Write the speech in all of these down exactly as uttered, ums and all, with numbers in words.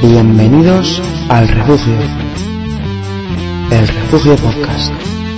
Bienvenidos al Refugio, el Refugio Podcast.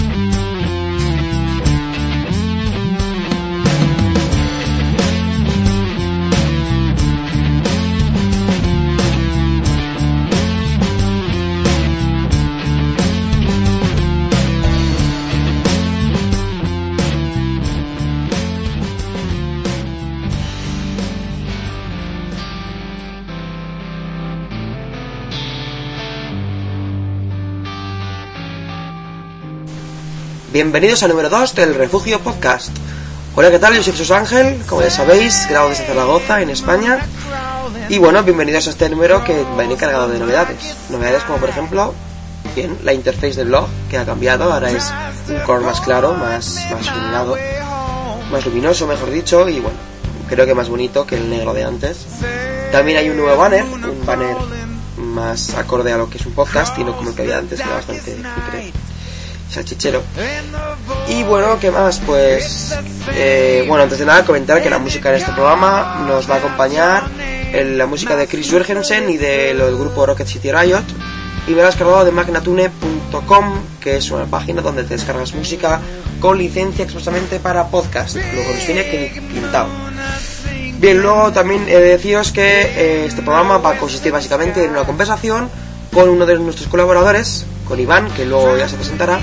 Bienvenidos al número dos del Refugio Podcast. Hola, ¿qué tal? Yo soy Jesús Ángel, como ya sabéis, grabo desde Zaragoza, en España. Y bueno, bienvenidos a este número que viene cargado de novedades. Novedades como por ejemplo, bien, la interface del blog, que ha cambiado, ahora es un color más claro, más, más iluminado, más luminoso, mejor dicho, y bueno, creo que más bonito que el negro de antes. También hay un nuevo banner, un banner más acorde a lo que es un podcast y no como el que había antes, que era bastante cutre, salchichero. Y bueno, ¿qué más? Pues eh, bueno, antes de nada comentar que la música en este programa nos va a acompañar en la música de Chris Jurgensen y del grupo Rocket City Riot, y me la he descargado de magnatune punto com, que es una página donde te descargas música con licencia expresamente para podcast, luego nos viene que pintado. Bien, luego también he de deciros que eh, este programa va a consistir básicamente en una conversación con uno de nuestros colaboradores, con Iván, que luego ya se presentará.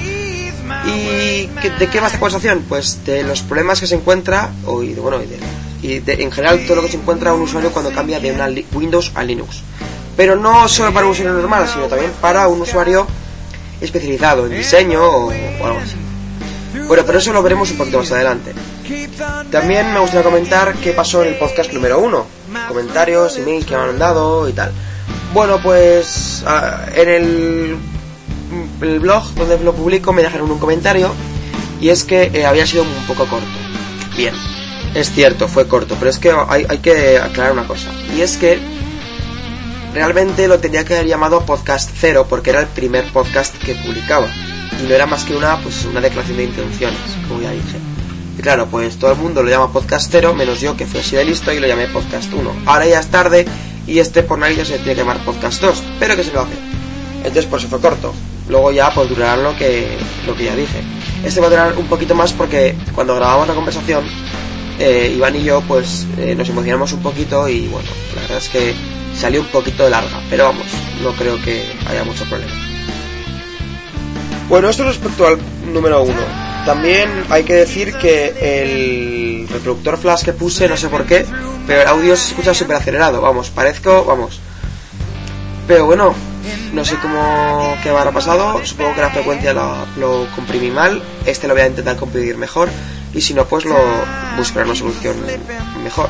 ¿Y de qué va esta conversación? Pues de los problemas que se encuentra, o y de, bueno, y, de, y de, en general todo lo que se encuentra un usuario cuando cambia de una li- Windows a Linux. Pero no solo para un usuario normal, sino también para un usuario especializado en diseño o, o algo así. Bueno, pero eso lo veremos un poquito más adelante. También me gustaría comentar qué pasó en el podcast número uno. Comentarios, emails que me han mandado y tal. Bueno, pues uh, en el... el blog donde lo publico me dejaron un comentario, y es que eh, había sido un poco corto. Bien, es cierto, fue corto, pero es que hay, hay que aclarar una cosa, y es que realmente lo tenía que haber llamado Podcast Cero, porque era el primer podcast que publicaba y no era más que una, pues, una declaración de intenciones, como ya dije. Y claro, pues todo el mundo lo llama Podcast Cero, menos yo, que fui así de listo y lo llamé Podcast uno. Ahora ya es tarde y este por narices se tiene que llamar Podcast dos, pero que se lo hace. Entonces por eso fue corto. Luego ya pues durará lo que, lo que ya dije. Este va a durar un poquito más porque cuando grabamos la conversación, eh, Iván y yo pues eh, nos emocionamos un poquito y bueno, la verdad es que salió un poquito larga, pero vamos, no creo que haya mucho problema. Bueno, esto respecto al número uno. También hay que decir que el reproductor flash que puse, no sé por qué, pero el audio se escucha súper acelerado, vamos, parezco, vamos. Pero bueno, no sé cómo qué habrá pasado, supongo que la frecuencia lo, lo comprimí mal, este lo voy a intentar comprimir mejor, y si no pues lo buscaré una solución mejor.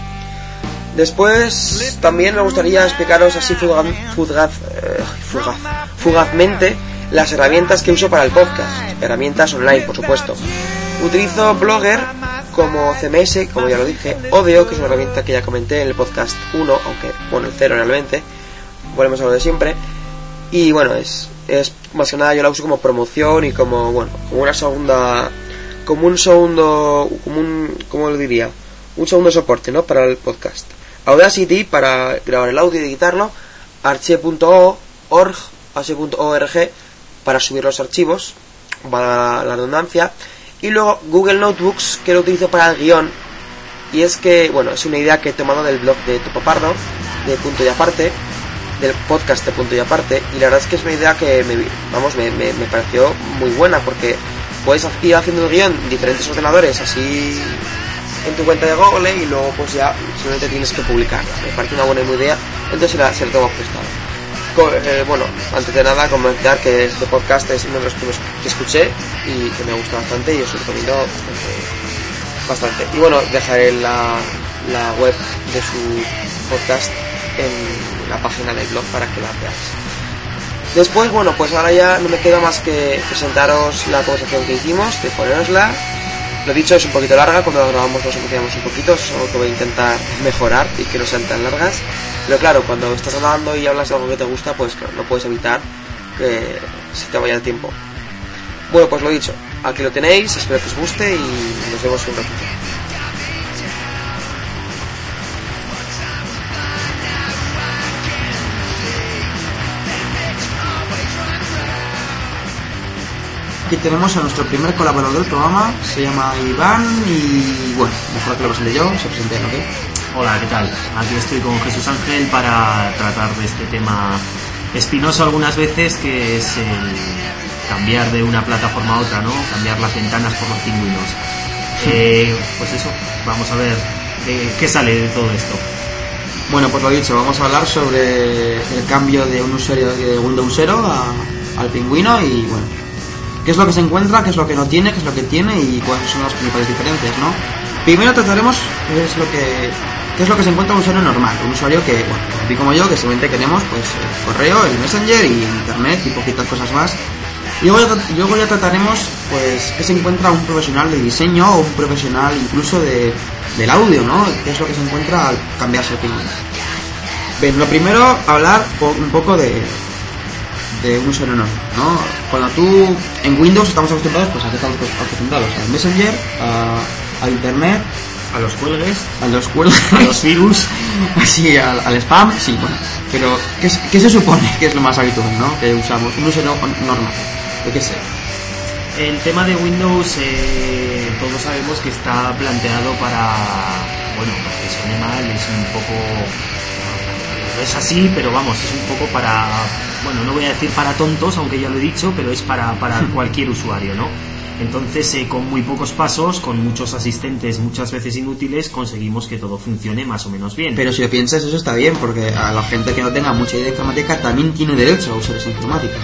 Después también me gustaría explicaros así fugaz, fugaz, eh, fugaz, fugazmente las herramientas que uso para el podcast, herramientas online por supuesto. Utilizo Blogger como C M S, como ya lo dije, Odeo, que es una herramienta que ya comenté en el podcast uno, aunque bueno, el cero realmente, volvemos a lo de siempre. Y bueno, es, es más que nada yo la uso como promoción y como, bueno, como una segunda, como un segundo, como un, ¿cómo lo diría? Un segundo soporte, ¿no? Para el podcast. Audacity para grabar el audio y editarlo, archive punto org, archive punto org para subir los archivos, para la redundancia, y luego Google Notebooks, que lo utilizo para el guión, y es que, bueno, es una idea que he tomado del blog de Topo Pardo, de Punto y Aparte, del podcast de Punto y Aparte, y la verdad es que es una idea que me, vamos, me, me, me pareció muy buena, porque puedes ir haciendo el guión en diferentes ordenadores así en tu cuenta de Google, y luego pues ya solamente tienes que publicar. Me parece una buena idea, entonces se la, se la tomo prestado. Co- eh, bueno, antes de nada comentar que este podcast es uno de los primeros que escuché y que me gusta bastante, y os lo recomiendo bastante, bastante. Y bueno, dejaré la, la web de su podcast en la página del blog para que la veáis. Después, bueno, pues ahora ya no me queda más que presentaros la conversación que hicimos, de ponerosla. Lo dicho, es un poquito larga, cuando la grabamos nos emocionamos un poquito, solo que voy a intentar mejorar y que no sean tan largas. Pero claro, cuando estás hablando y hablas de algo que te gusta, pues claro, no puedes evitar que se te vaya el tiempo. Bueno, pues lo dicho, aquí lo tenéis, espero que os guste y nos vemos un ratito. aquí tenemos a nuestro primer colaborador del programa, se llama Iván y bueno, mejor que lo presente yo, se presente, ¿no? ¿Qué? Hola, ¿qué tal? Aquí estoy con Jesús Ángel para tratar de este tema espinoso algunas veces, que es el cambiar de una plataforma a otra, ¿no? Cambiar las ventanas por los pingüinos. Sí. Eh, pues eso, vamos a ver eh, qué sale de todo esto. Bueno, pues lo dicho, vamos a hablar sobre el cambio de un usuario de Windows cero a, al pingüino y bueno, qué es lo que se encuentra, qué es lo que no tiene, qué es lo que tiene y cuáles son las principales diferencias, ¿no? Primero trataremos qué es lo que qué es lo que se encuentra un usuario normal, un usuario que, bueno, así como yo, que simplemente tenemos pues el correo, el Messenger y internet y poquitas cosas más. Y luego ya, luego ya trataremos pues qué se encuentra un profesional de diseño o un profesional incluso de, del audio, ¿no? Qué es lo que se encuentra al cambiarse el pingüino. Bien, lo primero, hablar un poco de, de un usuario normal, ¿no? Cuando tú en Windows estamos acostumbrados, pues a qué estamos acostumbrados, al Messenger, a, a internet, a los cuelgues, a los cuelgues, a los virus, así al, al spam, sí, bueno. Pero ¿qué, ¿qué se supone que es lo más habitual, ¿no? Que usamos un usuario normal. ¿De qué sé? El tema de Windows, eh, todos sabemos que está planteado para, bueno, que suene mal, es un poco, no es así, pero vamos, es un poco para, bueno, no voy a decir para tontos, aunque ya lo he dicho, pero es para, para cualquier usuario, ¿no? Entonces, eh, con muy pocos pasos, con muchos asistentes muchas veces inútiles, conseguimos que todo funcione más o menos bien. Pero si lo piensas, eso está bien, porque a la gente que no tenga mucha idea de informática también tiene derecho a usar esa informática.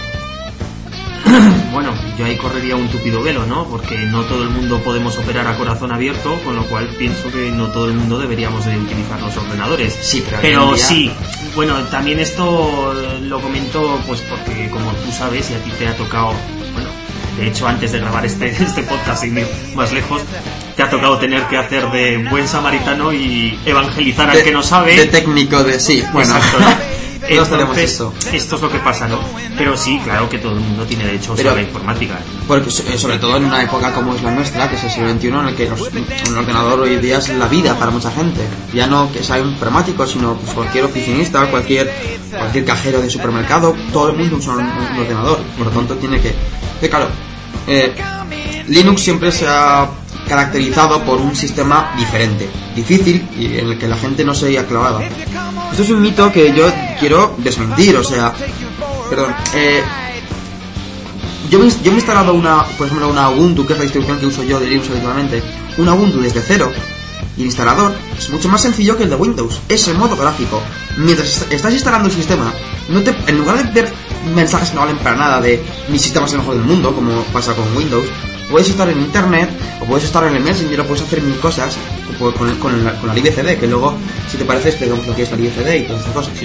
Bueno, yo ahí correría un tupido velo, ¿no? Porque no todo el mundo podemos operar a corazón abierto, con lo cual pienso que no todo el mundo deberíamos de utilizar los ordenadores. Sí, pero, pero día... sí, bueno, también esto lo comento pues porque como tú sabes y a ti te ha tocado, bueno, de hecho antes de grabar este, este podcast sin ir más lejos, te ha tocado tener que hacer de buen samaritano y evangelizar al de, que no sabe. De técnico de sí, bueno. Exacto, ¿no? Entonces, esto. esto es lo que pasa, ¿no? Pero sí, claro que todo el mundo tiene derecho a usar la informática. Porque sobre todo en una época como es la nuestra, que es el siglo veintiuno, en el que los, un ordenador hoy en día es la vida para mucha gente. Ya no que sea informático, sino pues cualquier oficinista, cualquier cualquier cajero de supermercado, todo el mundo usa un, un ordenador. Por lo tanto, tiene que... que claro, eh, Linux siempre se ha caracterizado por un sistema diferente, difícil y en el que la gente no se veía clavada. Esto es un mito que yo quiero desmentir, o sea, perdón, eh, yo, me, yo me he instalado una, por ejemplo, una Ubuntu, que es la distribución que uso yo de Linux habitualmente, una Ubuntu desde cero, y el instalador es mucho más sencillo que el de Windows, es el modo gráfico. Mientras estás instalando el sistema, no te, en lugar de ver mensajes que no valen para nada de mi sistema es el mejor del mundo, como pasa con Windows, puedes estar en internet o puedes estar en el Messenger o puedes hacer mil cosas con, con, con, la, con la libc D, que luego, si te parece, explicamos lo que es la libc D y todas estas cosas. Sí,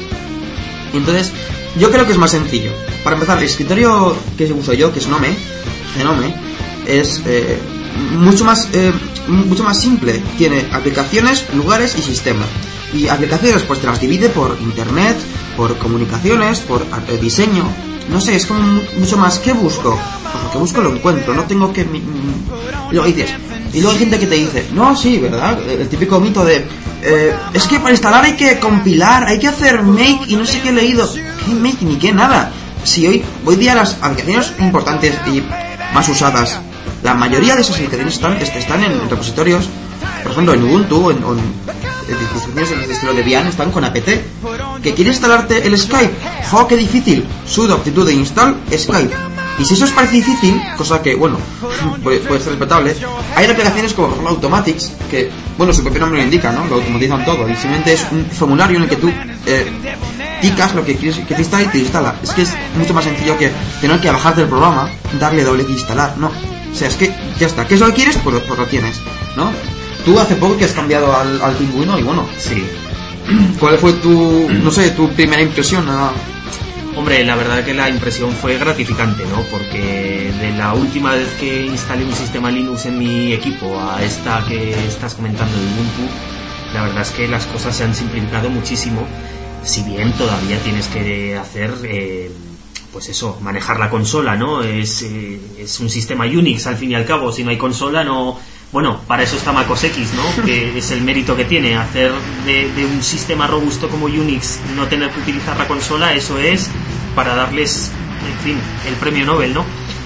sí. Entonces, yo creo que es más sencillo. Para empezar, el escritorio que uso yo, que es Gnome, Gnome, es eh, mucho más eh, mucho más simple. Tiene aplicaciones, lugares y sistema. Y aplicaciones, pues te las divide por internet, por comunicaciones, por eh, diseño. No sé, es como mucho más. ¿Qué busco? Pues lo que busco lo encuentro, no tengo que... Y luego dices, y luego hay gente que te dice, no, sí, ¿verdad? El típico mito de, eh, es que para instalar hay que compilar, hay que hacer make y no sé qué he leído. ¿Qué make ni qué nada? Si hoy, hoy día las aplicaciones importantes y más usadas, la mayoría de esas aplicaciones están, están en repositorios, por ejemplo en Ubuntu o en, en, en distribuciones en el estilo Debian, están con apt. ¿Que quieres instalarte el Skype? ¡Jo, qué difícil! Sudo aptitud de install Skype. Y si eso os parece difícil, cosa que, bueno, puede, puede ser respetable, hay aplicaciones como por ejemplo Automatics, que, bueno, su propio nombre lo indica, ¿no? Lo automatizan todo. Y simplemente es un formulario en el que tú eh, picas lo que quieres que te instale y te instala. Es que es mucho más sencillo que tener que bajarte el programa, darle doble clic e instalar, no. O sea, es que ya está. ¿Qué es lo que quieres? Pues, pues lo tienes, ¿no? Tú hace poco que has cambiado al, al pingüino y bueno, sí. ¿Cuál fue tu, no sé, tu primera impresión? ¿No? Hombre, la verdad que la impresión fue gratificante, ¿no? Porque de la última vez que instalé un sistema Linux en mi equipo a esta que estás comentando de Ubuntu, la verdad es que las cosas se han simplificado muchísimo, si bien todavía tienes que hacer, eh, pues eso, manejar la consola, ¿no? Es, eh, es un sistema Unix, al fin y al cabo, si no hay consola no... Bueno, para eso está MacOS X, ¿no? Que es el mérito que tiene, hacer de, de un sistema robusto como Unix no tener que utilizar la consola, eso es para darles, en fin, el premio Nobel, ¿no?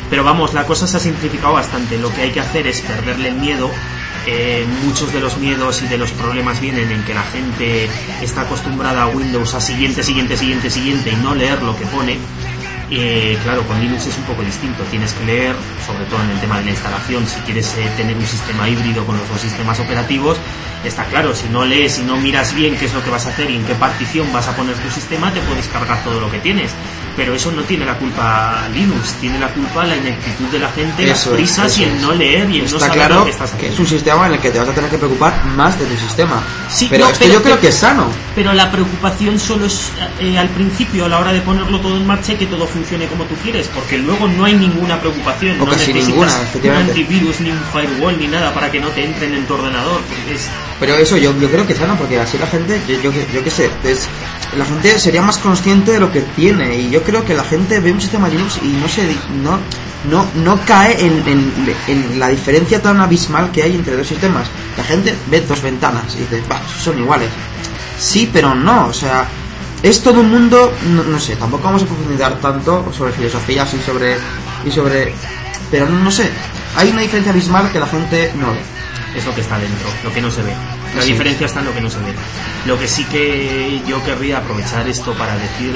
Pero vamos, la cosa se ha simplificado bastante. Lo que hay que hacer es perderle el miedo. Eh, muchos de los miedos y de los problemas vienen en que la gente está acostumbrada a Windows a siguiente, siguiente, siguiente, siguiente y no leer lo que pone. Eh, claro, con Linux es un poco distinto, tienes que leer, sobre todo en el tema de la instalación, si quieres eh, tener un sistema híbrido con los dos sistemas operativos, está claro, si no lees y no miras bien qué es lo que vas a hacer y en qué partición vas a poner tu sistema, te puedes cargar todo lo que tienes. Pero eso no tiene la culpa Linux, tiene la culpa la ineptitud de la gente, eso, las prisas y el no leer y el está no saber claro lo que estás haciendo. Que es un sistema en el que te vas a tener que preocupar más de tu sistema. Sí, pero no, esto pero, yo creo pero, que es sano. Pero la preocupación solo es eh, al principio, a la hora de ponerlo todo en marcha y que todo funcione como tú quieres, porque luego no hay ninguna preocupación. O no casi necesitas ninguna, efectivamente. un antivirus, ni un firewall, ni nada para que no te entren en tu ordenador. Es... Pero eso yo, yo creo que es sano, porque así la gente, yo, yo, yo qué sé, es, la gente sería más consciente de lo que tiene, y yo creo que la gente ve un sistema Linux y no se no no no cae en, en, en la diferencia tan abismal que hay entre dos sistemas. La gente ve dos ventanas y dice, bah, son iguales. Sí, pero no, o sea, es todo un mundo, no, no sé, tampoco vamos a profundizar tanto sobre filosofías y sobre y sobre pero no, no sé, hay una diferencia abismal que la gente no ve. Es lo que está dentro, lo que no se ve. La sí. diferencia está en lo que no se ve. Lo que sí que yo querría aprovechar esto para decir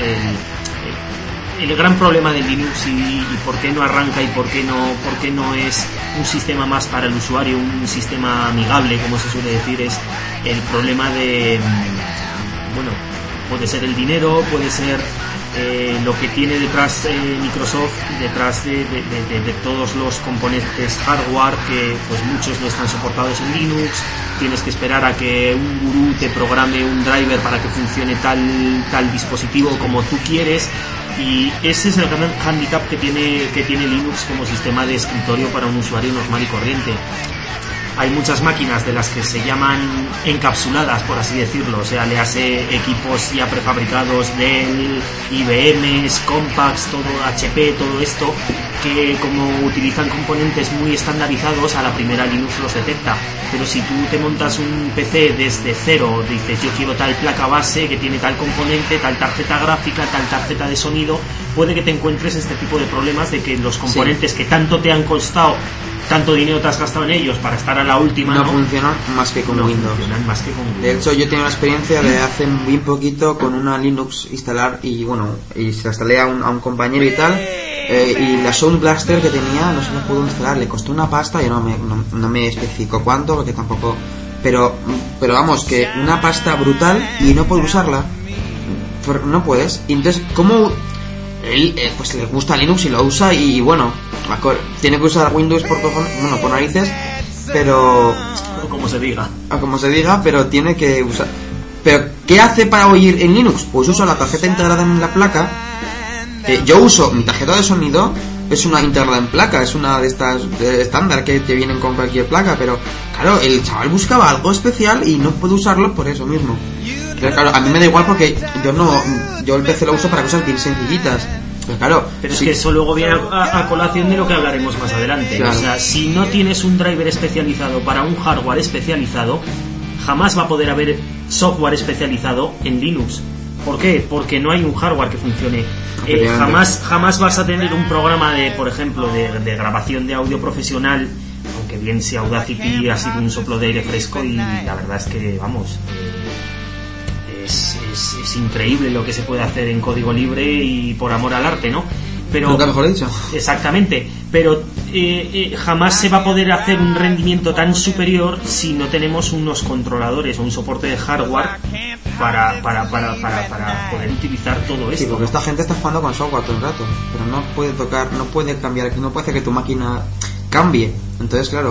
el, el gran problema de Linux y, y por qué no arranca y por qué no, por qué no es un sistema más para el usuario, un sistema amigable, como se suele decir, es el problema de, bueno, puede ser el dinero, puede ser eh, lo que tiene detrás eh, Microsoft, detrás de, de, de, de todos los componentes hardware, que pues muchos no están soportados en Linux. Tienes que esperar a que un gurú te programe un driver para que funcione tal, tal dispositivo como tú quieres, y ese es el gran handicap que tiene, que tiene Linux como sistema de escritorio para un usuario normal y corriente. Hay muchas máquinas de las que se llaman encapsuladas, por así decirlo, o sea, le hace equipos ya prefabricados, Dell, I B M, Compaq, todo H P, todo esto, que como utilizan componentes muy estandarizados, a la primera Linux los detecta. Pero si tú te montas un P C desde cero, dices yo quiero tal placa base que tiene tal componente, tal tarjeta gráfica, tal tarjeta de sonido, puede que te encuentres este tipo de problemas de que los componentes sí. que tanto te han costado, tanto dinero te has gastado en ellos para estar a la última, no, no funcionan más que con no Windows. Funcionan más que con Windows. De hecho, yo tengo una experiencia de hace muy poquito con una Linux instalar y bueno, y se la instalé a un, a un compañero y tal, eh, y la Sound Blaster que tenía no se la pudo instalar, le costó una pasta, yo no me, no, no me especificó cuánto porque tampoco, pero pero vamos, que una pasta brutal y no puedo usarla, no puedes. Y entonces, ¿cómo? Él eh, pues le gusta Linux y lo usa y bueno, tiene que usar Windows por cojones, bueno, por narices, pero o como se diga, o como se diga, pero tiene que usar. Pero ¿qué hace para oír en Linux? Pues uso la tarjeta integrada en la placa. Eh, yo uso mi tarjeta de sonido, es una integrada en placa, es una de estas de estándar que te vienen con cualquier placa, pero claro, el chaval buscaba algo especial y no puede usarlo por eso mismo. Pero claro, a mí me da igual porque yo no, yo el P C lo uso para cosas bien sencillitas. Pero claro, pero sí. es que eso luego viene a, a colación de lo que hablaremos más adelante. Claro. O sea, si no tienes un driver especializado para un hardware especializado, jamás va a poder haber software especializado en Linux. ¿Por qué? Porque no hay un hardware que funcione. Eh, jamás, jamás vas a tener un programa de, por ejemplo, de, de grabación de audio profesional, aunque bien sea Audacity ha sido un soplo de aire fresco y la verdad es que, vamos, eh, es, es, es increíble lo que se puede hacer en código libre y por amor al arte, ¿no? Pero, nunca mejor dicho. Exactamente, pero eh, eh, jamás se va a poder hacer un rendimiento tan superior si no tenemos unos controladores o un soporte de hardware para, para, para, para, para poder utilizar todo esto. Sí, porque esta gente está jugando con software todo el rato, pero no puede tocar, no puede cambiar, no puede hacer que tu máquina cambie. Entonces, claro,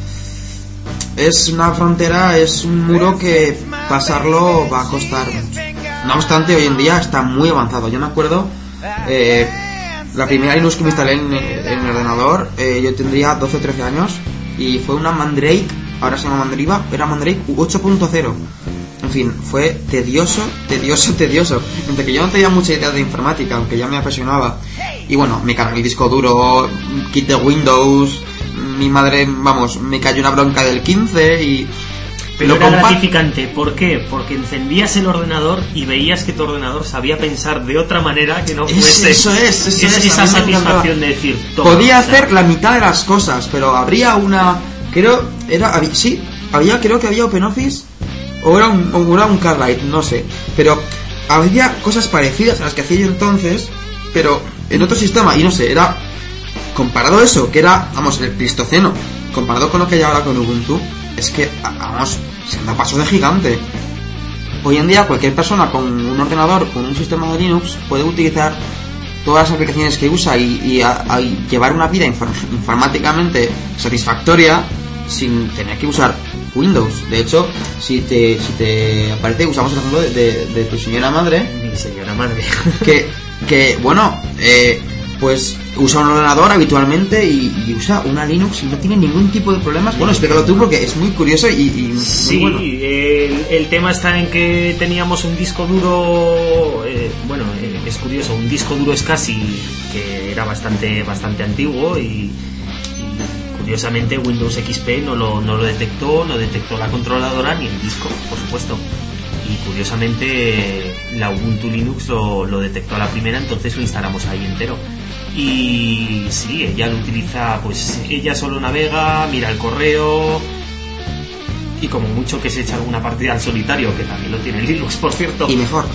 es una frontera, es un muro que pasarlo va a costar mucho. No obstante, hoy en día está muy avanzado. Yo me acuerdo, eh, la primera Linux que me instalé en, en el ordenador, eh, yo tendría doce o trece años y fue una Mandrake, ahora se llama Mandriva, era Mandrake ocho punto cero. En fin, fue tedioso, tedioso, tedioso. Entre que yo no tenía mucha idea de informática, aunque ya me apasionaba. Y bueno, me cargué el disco duro, quité Windows, mi madre, vamos, me cayó una bronca del quince y... Pero lo era compa- gratificante. ¿Por qué? Porque encendías el ordenador y veías que tu ordenador sabía pensar de otra manera que no Es- fuese eso es, eso es- es, esa a mí me satisfacción encantaba. de decir toma, Podía o sea, hacer la mitad de las cosas, pero habría una... Creo... era había- Sí, había, creo que había OpenOffice o era un, o era un CarLight, no sé. Pero había cosas parecidas a las que hacía yo entonces, pero en otro sistema. Y no sé, era... Comparado a eso, que era, vamos, el Pleistoceno, comparado con lo que hay ahora con Ubuntu, es que, vamos, se anda a paso de gigante. Hoy en día cualquier persona con un ordenador, con un sistema de Linux, puede utilizar todas las aplicaciones que usa y, y a, a llevar una vida inform- informáticamente satisfactoria sin tener que usar Windows. De hecho, si te si te aparece, usamos el ejemplo de, de, de tu señora madre, mi señora madre. que, que bueno, eh, pues usa un ordenador habitualmente y, y usa una Linux y no tiene ningún tipo de problemas. Bueno, explícalo tú porque es muy curioso y, y muy Sí, bueno. el, el tema está en que teníamos un disco duro, eh, bueno, eh, es curioso, un disco duro SCSI que era bastante bastante antiguo y, y curiosamente Windows X P no lo, no lo detectó, no detectó la controladora ni el disco, por supuesto. Y curiosamente la Ubuntu Linux lo, lo detectó a la primera, entonces lo instalamos ahí entero. Y sí, ella lo utiliza, pues ella solo navega, mira el correo y como mucho que se echa alguna partida al solitario, que también lo tiene en Linux, por cierto. Y mejor.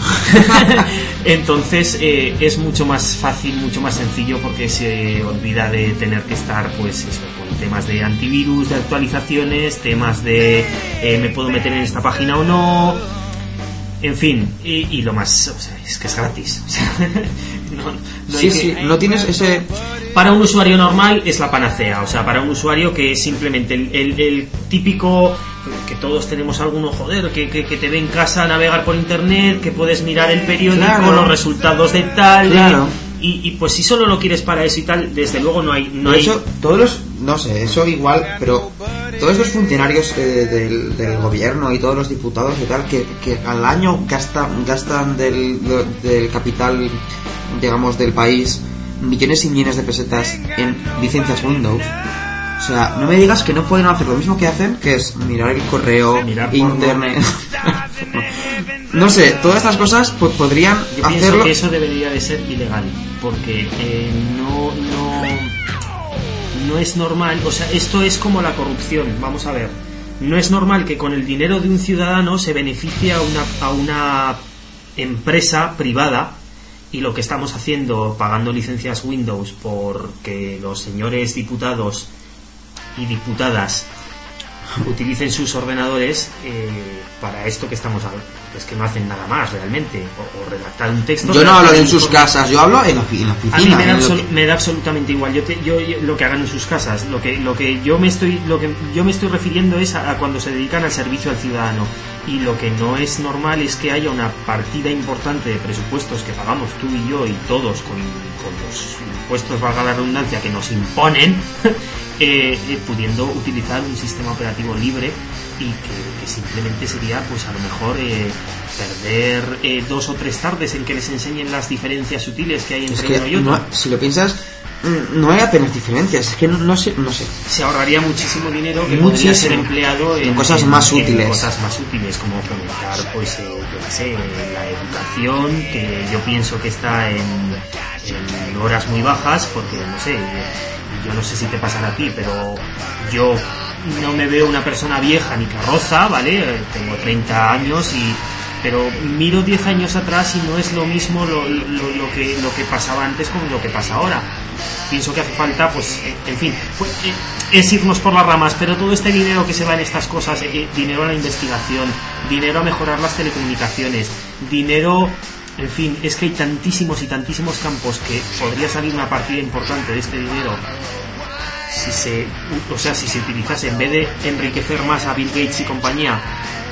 Entonces eh, es mucho más fácil, mucho más sencillo porque se olvida de tener que estar, pues eso, con temas de antivirus, de actualizaciones, temas de eh, me puedo meter en esta página o no. En fin, y, y lo más, o sea, es que es gratis. O sea, no, no hay Sí, que- sí, no tienes ese... Para un usuario normal es la panacea, o sea, para un usuario que es simplemente el, el, el típico que todos tenemos alguno, joder, que, que, que te ve en casa navegar por internet, que puedes mirar el periódico, Claro. los resultados de tal, Claro. y, y pues si solo lo quieres para eso y tal, desde luego no hay... No De hay hecho, todos los, no sé, eso igual, pero todos los funcionarios eh, del, del gobierno y todos los diputados y tal, que, que al año gastan, gastan del, del capital, digamos, del país, millones y millones de pesetas en licencias Windows. O sea, no me digas que no pueden hacer lo mismo que hacen, que es mirar el correo, Mirar porno. internet. No sé, todas estas cosas po- podrían Yo pienso hacerlo. que eso debería de ser ilegal, porque eh, no, no, no es normal, o sea, esto es como la corrupción, vamos a ver, no es normal que con el dinero de un ciudadano se beneficie a una, a una empresa privada y lo que estamos haciendo, pagando licencias Windows porque los señores diputados y diputadas utilicen sus ordenadores eh, para esto que estamos hablando, es que no hacen nada más realmente, o, o redactar un texto. Yo no hablo de en redactar un sus informe. casas, yo hablo en la, ofi- en la A mí oficina. me da, en lo absolu- que- me da absolutamente igual. Yo, te- yo, yo- lo que hagan en sus casas, lo que lo que yo me estoy lo que yo me estoy refiriendo es a, a cuando se dedican al servicio al ciudadano. Y lo que no es normal es que haya una partida importante de presupuestos que pagamos tú y yo y todos con, con los impuestos, valga la redundancia, que nos imponen, eh, eh, pudiendo utilizar un sistema operativo libre y que, que simplemente sería, pues a lo mejor eh, perder eh, dos o tres tardes en que les enseñen las diferencias sutiles que hay Es entre que uno y otro. no- si lo piensas, mm, no hay apenas diferencias. Es que no, no sé, no sé. Se ahorraría muchísimo dinero que Muchísimo. podría ser empleado en, En cosas más en útiles. cosas más útiles, como fomentar, pues, eh, yo qué sé, la educación, que yo pienso que está en, en horas muy bajas, porque, no sé, yo no sé si te pasará a ti, pero yo no me veo una persona vieja ni carroza, ¿vale? Tengo treinta años y... pero miro diez años atrás y no es lo mismo lo, lo, lo que lo que pasaba antes con lo que pasa ahora. Pienso que hace falta, pues, eh, en fin, pues, eh, es irnos por las ramas, pero todo este dinero que se va en estas cosas, eh, dinero a la investigación, dinero a mejorar las telecomunicaciones, dinero, en fin, es que hay tantísimos y tantísimos campos que podría salir una partida importante de este dinero si se, o sea, si se utilizase, en vez de enriquecer más a Bill Gates y compañía,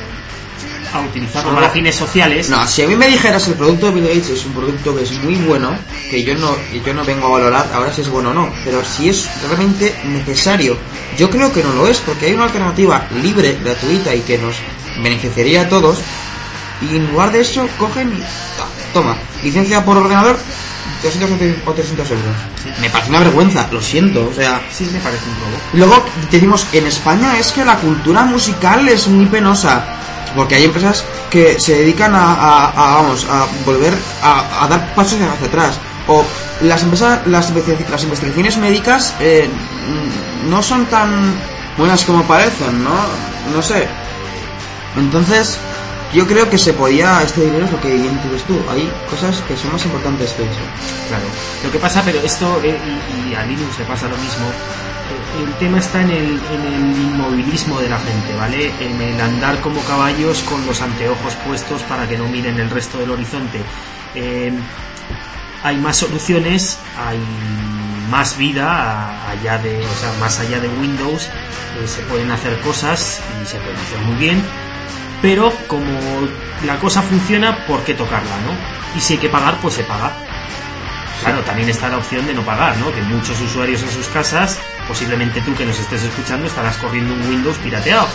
a utilizarlo para fines sociales. No, si a mí me dijeras el producto de Bill Gates es un producto que es muy bueno, que yo no que yo no vengo a valorar ahora si es bueno o no, pero si es realmente necesario, yo creo que no lo es, porque hay una alternativa libre, gratuita y que nos beneficiaría a todos, y en lugar de eso cogen y ta, toma, licencia por ordenador doscientos o trescientos euros. Sí. Me parece una vergüenza, lo siento, o sea... Sí, me parece un robo. Luego decimos, en España es que la cultura musical es muy penosa, porque hay empresas que se dedican a, a, a vamos, a volver a, a dar pasos hacia atrás. O las empresas, las, las investigaciones médicas eh, no son tan buenas como parecen, ¿no? No sé. Entonces, yo creo que se podía, este dinero es lo que bien dices tú, hay cosas que son más importantes que eso. Claro. Lo que pasa, pero esto, eh, y, y a Linux le pasa lo mismo, eh, el tema está en el, en el inmovilismo de la gente, ¿vale? En el andar como caballos con los anteojos puestos para que no miren el resto del horizonte. Eh, hay más soluciones, hay más vida allá de, o sea, más allá de Windows, eh, se pueden hacer cosas y se pueden hacer muy bien, pero como la cosa funciona, ¿por qué tocarla, no? Y si hay que pagar, pues se paga. Claro, también está la opción de no pagar, ¿no? Que muchos usuarios en sus casas, posiblemente tú que nos estés escuchando, estarás corriendo un Windows pirateado.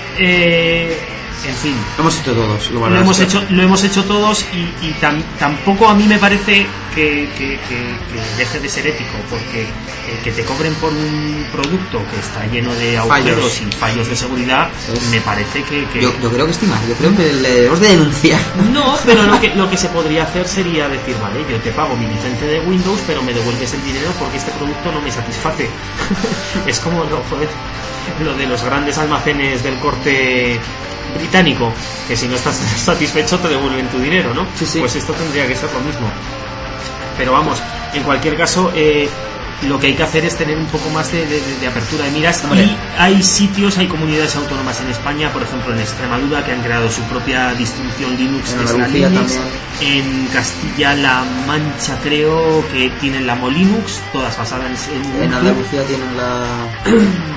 Eh... En fin, lo hemos hecho todos. Lo, lo hemos hecho, lo hemos hecho todos y, y tam, tampoco a mí me parece que, que, que, que deje de ser ético, porque eh, que te cobren por un producto que está lleno de agujeros fallos. y fallos de seguridad, es... me parece que, que... Yo, yo creo que es mal, yo creo que le debemos de denunciar. No, pero lo que, lo que se podría hacer sería decir, vale, yo te pago mi licencia de Windows, pero me devuelves el dinero porque este producto no me satisface. Es como lo, joder, lo de los grandes almacenes del Corte británico, que si no estás satisfecho te devuelven tu dinero, ¿no? Sí, sí. Pues esto tendría que ser lo mismo. Pero vamos, en cualquier caso, eh, lo que hay que hacer es tener un poco más de, de, de apertura de miras. Vale. Y hay sitios, hay comunidades autónomas en España, por ejemplo en Extremadura, que han creado su propia distribución Linux, en es la Linux. En Castilla-La Mancha creo que tienen la Molinux, todas basadas en... En Andalucía tienen la...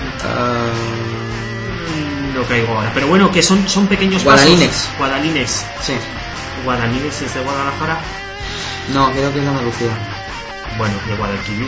uh... no caigo ahora, pero bueno, que son, son pequeños Guadalines. pasos. Guadalines. Sí. Guadalines es de Guadalajara. No, creo que es de Andalucía. Bueno, de Guadalquivir,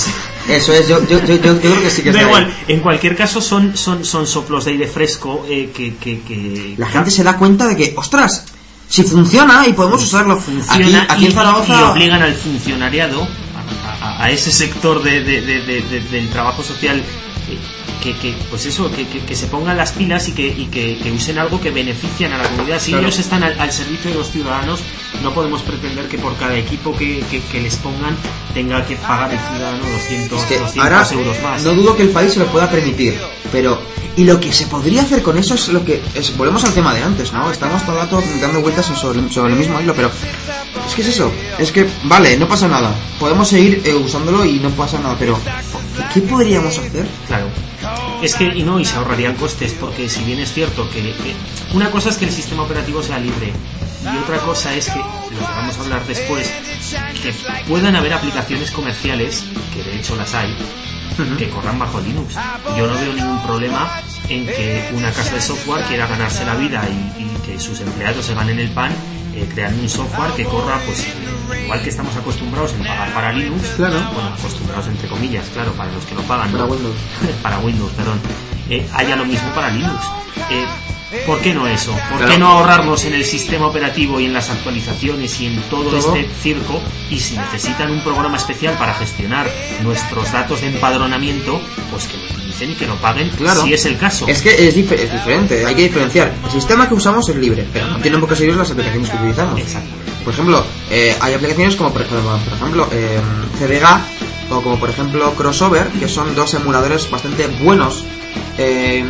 eso es, yo, yo, yo, yo creo que sí que es da de igual, ahí. En cualquier caso son, son, son soplos de aire fresco eh, que, que, que... La gente se da cuenta de que, ostras, si funciona y podemos usarlo. Funciona aquí, aquí y, en Zaragoza... y obligan al funcionariado, a, a, a ese sector de, de, de, de, de, del trabajo social, eh, que, que pues eso, que, que, que se pongan las pilas y que, y que, que usen algo que benefician a la comunidad. Si claro. ellos están al, al servicio de los ciudadanos, no podemos pretender que por cada equipo que, que, que les pongan tenga que pagar el ciudadano doscientos, es que doscientos ahora euros más. No dudo que el país se lo pueda permitir, pero y lo que se podría hacer con eso es lo que es, volvemos al tema de antes, ¿no? Estamos todo el rato dando vueltas sobre, sobre el mismo hilo, pero es que es eso, es que vale, no pasa nada, podemos seguir eh, usándolo y no pasa nada, pero ¿qué, qué podríamos hacer? Claro. Es que, y no, y se ahorrarían costes, porque si bien es cierto que, que una cosa es que el sistema operativo sea libre, y otra cosa es que, lo que vamos a hablar después, que puedan haber aplicaciones comerciales, que de hecho las hay, uh-huh. que corran bajo Linux. Yo no veo ningún problema en que una casa de software quiera ganarse la vida y, y que sus empleados se ganen el pan, eh, creando un software que corra, pues, igual que estamos acostumbrados en pagar para Linux, claro. bueno, acostumbrados entre comillas, claro, para los que no pagan, para ¿no? Windows, para Windows, perdón, eh, haya lo mismo para Linux. Eh, ¿Por qué no eso? ¿Por claro. qué no ahorrarnos en el sistema operativo y en las actualizaciones y en todo, todo este circo? Y si necesitan un programa especial para gestionar nuestros datos de empadronamiento, pues que lo utilicen y que lo paguen, claro. si es el caso. Es que es, dif- es diferente, hay que diferenciar. El sistema que usamos es libre, pero no tienen por qué seguir las aplicaciones que utilizamos. Exacto. Por ejemplo, eh, hay aplicaciones como por ejemplo, por ejemplo eh, C D G A o como por ejemplo Crossover, que son dos emuladores bastante buenos eh,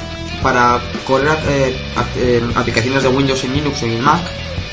para correr eh, eh, aplicaciones de Windows en Linux o en Mac,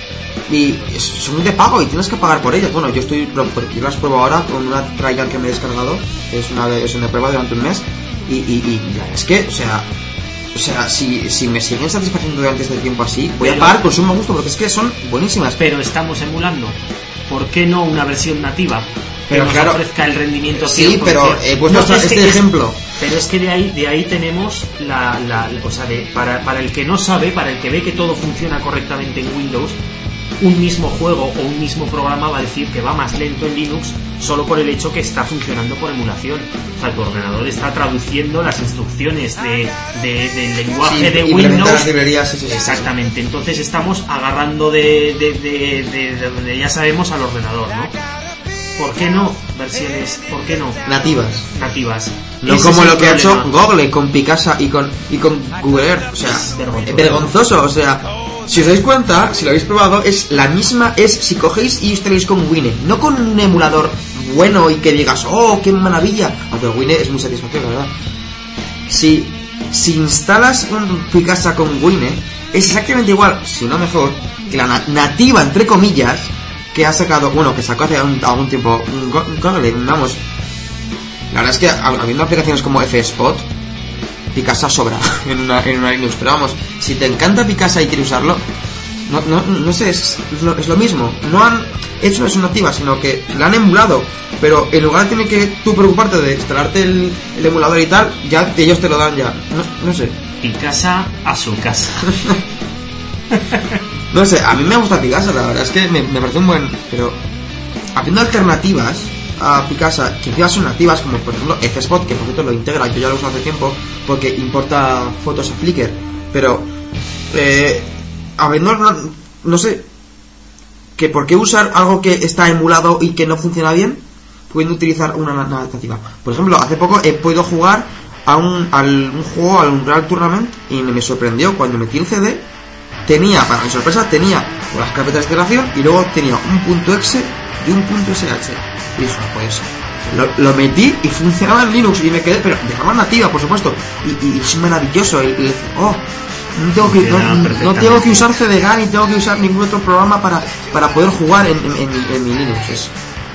y son de pago y tienes que pagar por ellas. Bueno, yo estoy yo las pruebo ahora con una trial que me he descargado, es una es una prueba durante un mes y, y, y es que, o sea, o sea, si, si me siguen satisfaciendo durante este tiempo así, voy pero, a pagar con sumo gusto porque es que son buenísimas. Pero estamos emulando, ¿por qué no una versión nativa? Pero que nos claro, ofrezca el rendimiento sí, cien por ciento. Pero he puesto no, este es, ejemplo. Pero es que de ahí de ahí tenemos la, la, la o sea, de, para, para el que no sabe, para el que ve que todo funciona correctamente en Windows, un mismo juego o un mismo programa va a decir que va más lento en Linux solo por el hecho que está funcionando por emulación. O sea, tu ordenador está traduciendo las instrucciones de, de, del lenguaje sí, de Windows. Las librerías, sí, sí, exactamente. Sí, sí. Entonces estamos agarrando de, de, de, de, de, de ya sabemos al ordenador, ¿no? ¿por qué no versiones, por qué no nativas? Nativas. No Ese como es lo el que ha hecho problema. Google con Picasa y con y con Google Earth, o sea, Es vergonzoso. vergonzoso, o sea, si os dais cuenta, si lo habéis probado, es la misma, es si cogéis y instaláis con Wine, no con un emulador bueno y que digas, oh, qué maravilla, aunque Wine es muy satisfactorio, la verdad. Si, si instalas un Picasa con Wine, es exactamente igual, si no mejor, que la na- nativa, entre comillas, que ha sacado, bueno, que sacó hace un, algún tiempo un Go- Google, vamos. La verdad es que habiendo aplicaciones como F-Spot, Picasa sobra en una, en una Linux, pero vamos, si te encanta Picasa y quieres usarlo, no, no, no sé, es, es, lo, es lo mismo. No han hecho una nativa, sino que la han emulado, pero en lugar de tener que tú preocuparte de instalarte el, el emulador y tal, ya ellos te lo dan ya. No, no sé. Picasa a su casa. No sé, a mí me gusta Picasa, la verdad es que me, me parece un buen... Pero habiendo alternativas a Picasa, que encima son nativas, como por ejemplo F-Spot, que por cierto lo integra, yo ya lo uso hace tiempo, porque importa fotos a Flickr, pero eh, habiendo, no, no sé, que por qué usar algo que está emulado y que no funciona bien, pudiendo utilizar una, una nativa. Por ejemplo, hace poco he podido jugar a un, al, un juego, al Unreal Tournament, y me sorprendió cuando metí el C D. Tenía, para mi sorpresa, tenía las carpetas de instalación y luego tenía un punto .exe y un punto .sh. Y dije, pues lo, lo metí y funcionaba en Linux y me quedé, pero de forma nativa, por supuesto. Y, y es maravilloso. Y, y dije, oh, no tengo que, no, no tengo que usar C D G A ni tengo que usar ningún otro programa para, para poder jugar en, en, en, mi, en mi Linux. Es.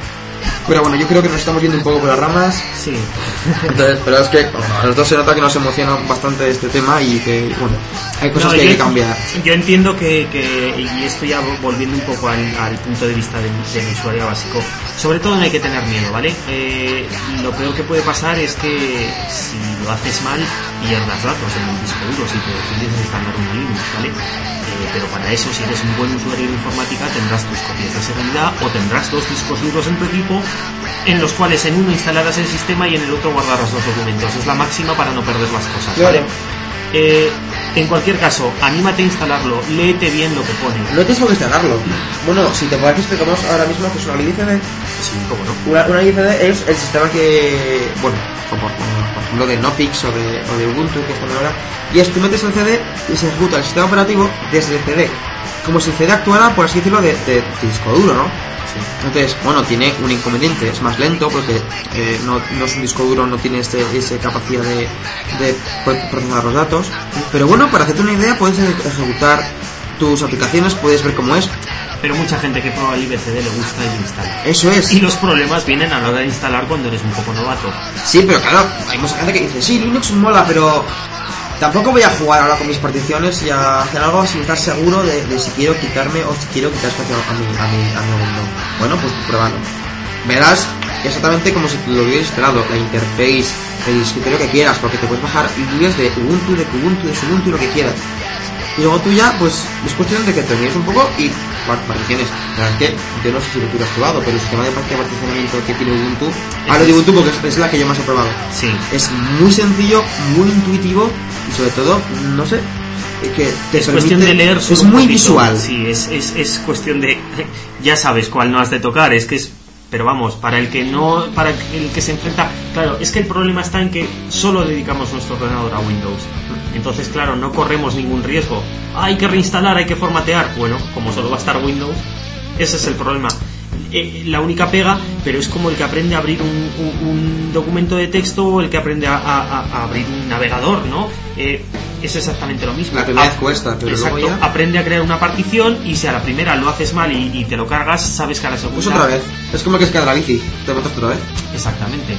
Pero bueno, yo creo que nos estamos yendo un poco por las ramas. Sí. Entonces, pero es que bueno, a los dos se nota que nos emociona bastante este tema y que, bueno, hay cosas No, que hay yo, que cambiar. Yo entiendo que, que, y esto ya volviendo un poco al, al punto de vista del, del usuario básico, sobre todo no hay que tener miedo, ¿vale? Eh, lo peor que puede pasar es que si lo haces mal, pierdas datos en el disco duro, si te decides instalar un Linux, ¿vale? Eh, pero para eso, si eres un buen usuario de informática, tendrás tus copias de seguridad o tendrás dos discos duros en tu equipo en los cuales en uno instalarás el sistema y en el otro guardarás los documentos. Es la máxima para no perder las cosas, ¿vale? Claro. Eh, en cualquier caso, anímate a instalarlo, léete bien lo que pone. No tienes por qué instalarlo. Bueno, si te parece, explicamos ahora mismo que es una L I C D. Sí, cómo no. Una, una L I C D es el sistema que, bueno, como por, por ejemplo de Nopix o de, o de Ubuntu, que están ahora, y es tú metes el C D y se ejecuta el sistema operativo desde el C D, como si el C D actuara, por así decirlo, de, de, de disco duro, ¿no? Entonces, bueno, tiene un inconveniente, es más lento porque eh, no, no es un disco duro, no tiene este, esa capacidad de, de procesar los datos. Pero bueno, para hacerte una idea, puedes ejecutar tus aplicaciones, puedes ver cómo es. Pero mucha gente que prueba el I B C D le gusta y lo instala. Eso es. Y los problemas vienen a la hora de instalar cuando eres un poco novato. Sí, pero claro, hay mucha gente que dice, sí, Linux mola, pero tampoco voy a jugar ahora con mis particiones y a hacer algo sin estar seguro de, de si quiero quitarme o si quiero quitar espacio a mi, a mi, a mi Windows. Bueno, pues pruébalo. Verás exactamente como si lo hubieras instalado, la interface, el escritorio que quieras, porque te puedes bajar librerías de Ubuntu, de Kubuntu, de Ubuntu, lo que quieras. Y luego tú ya, pues, es cuestión de que te mires un poco y particiones. La verdad es que yo no sé si lo hubieras probado, pero el sistema de particionamiento que tiene Ubuntu, hablo de Ubuntu porque es la que yo más he probado. Sí. Es muy sencillo, muy intuitivo y sobre todo, no sé, que te es permite, cuestión de leer. es muy poquito. visual. Sí, es, es, es cuestión de... Ya sabes cuál no has de tocar, es que es... Pero vamos, para el que no, para el que se enfrenta, claro, es que el problema está en que solo dedicamos nuestro ordenador a Windows. Entonces, claro, no corremos ningún riesgo. Ah, hay que reinstalar, hay que formatear. Bueno, como solo va a estar Windows, ese es el problema. Eh, la única pega, pero es como el que aprende a abrir un, un, un documento de texto o el que aprende a, a, a abrir un navegador, ¿no? Eh, es exactamente lo mismo. La primera a, vez cuesta, pero exacto, luego ya... aprende a crear una partición y si a la primera lo haces mal y, y te lo cargas, sabes que a la segunda... Pues otra vez, es como que es que a la bici, te matas otra vez. Exactamente.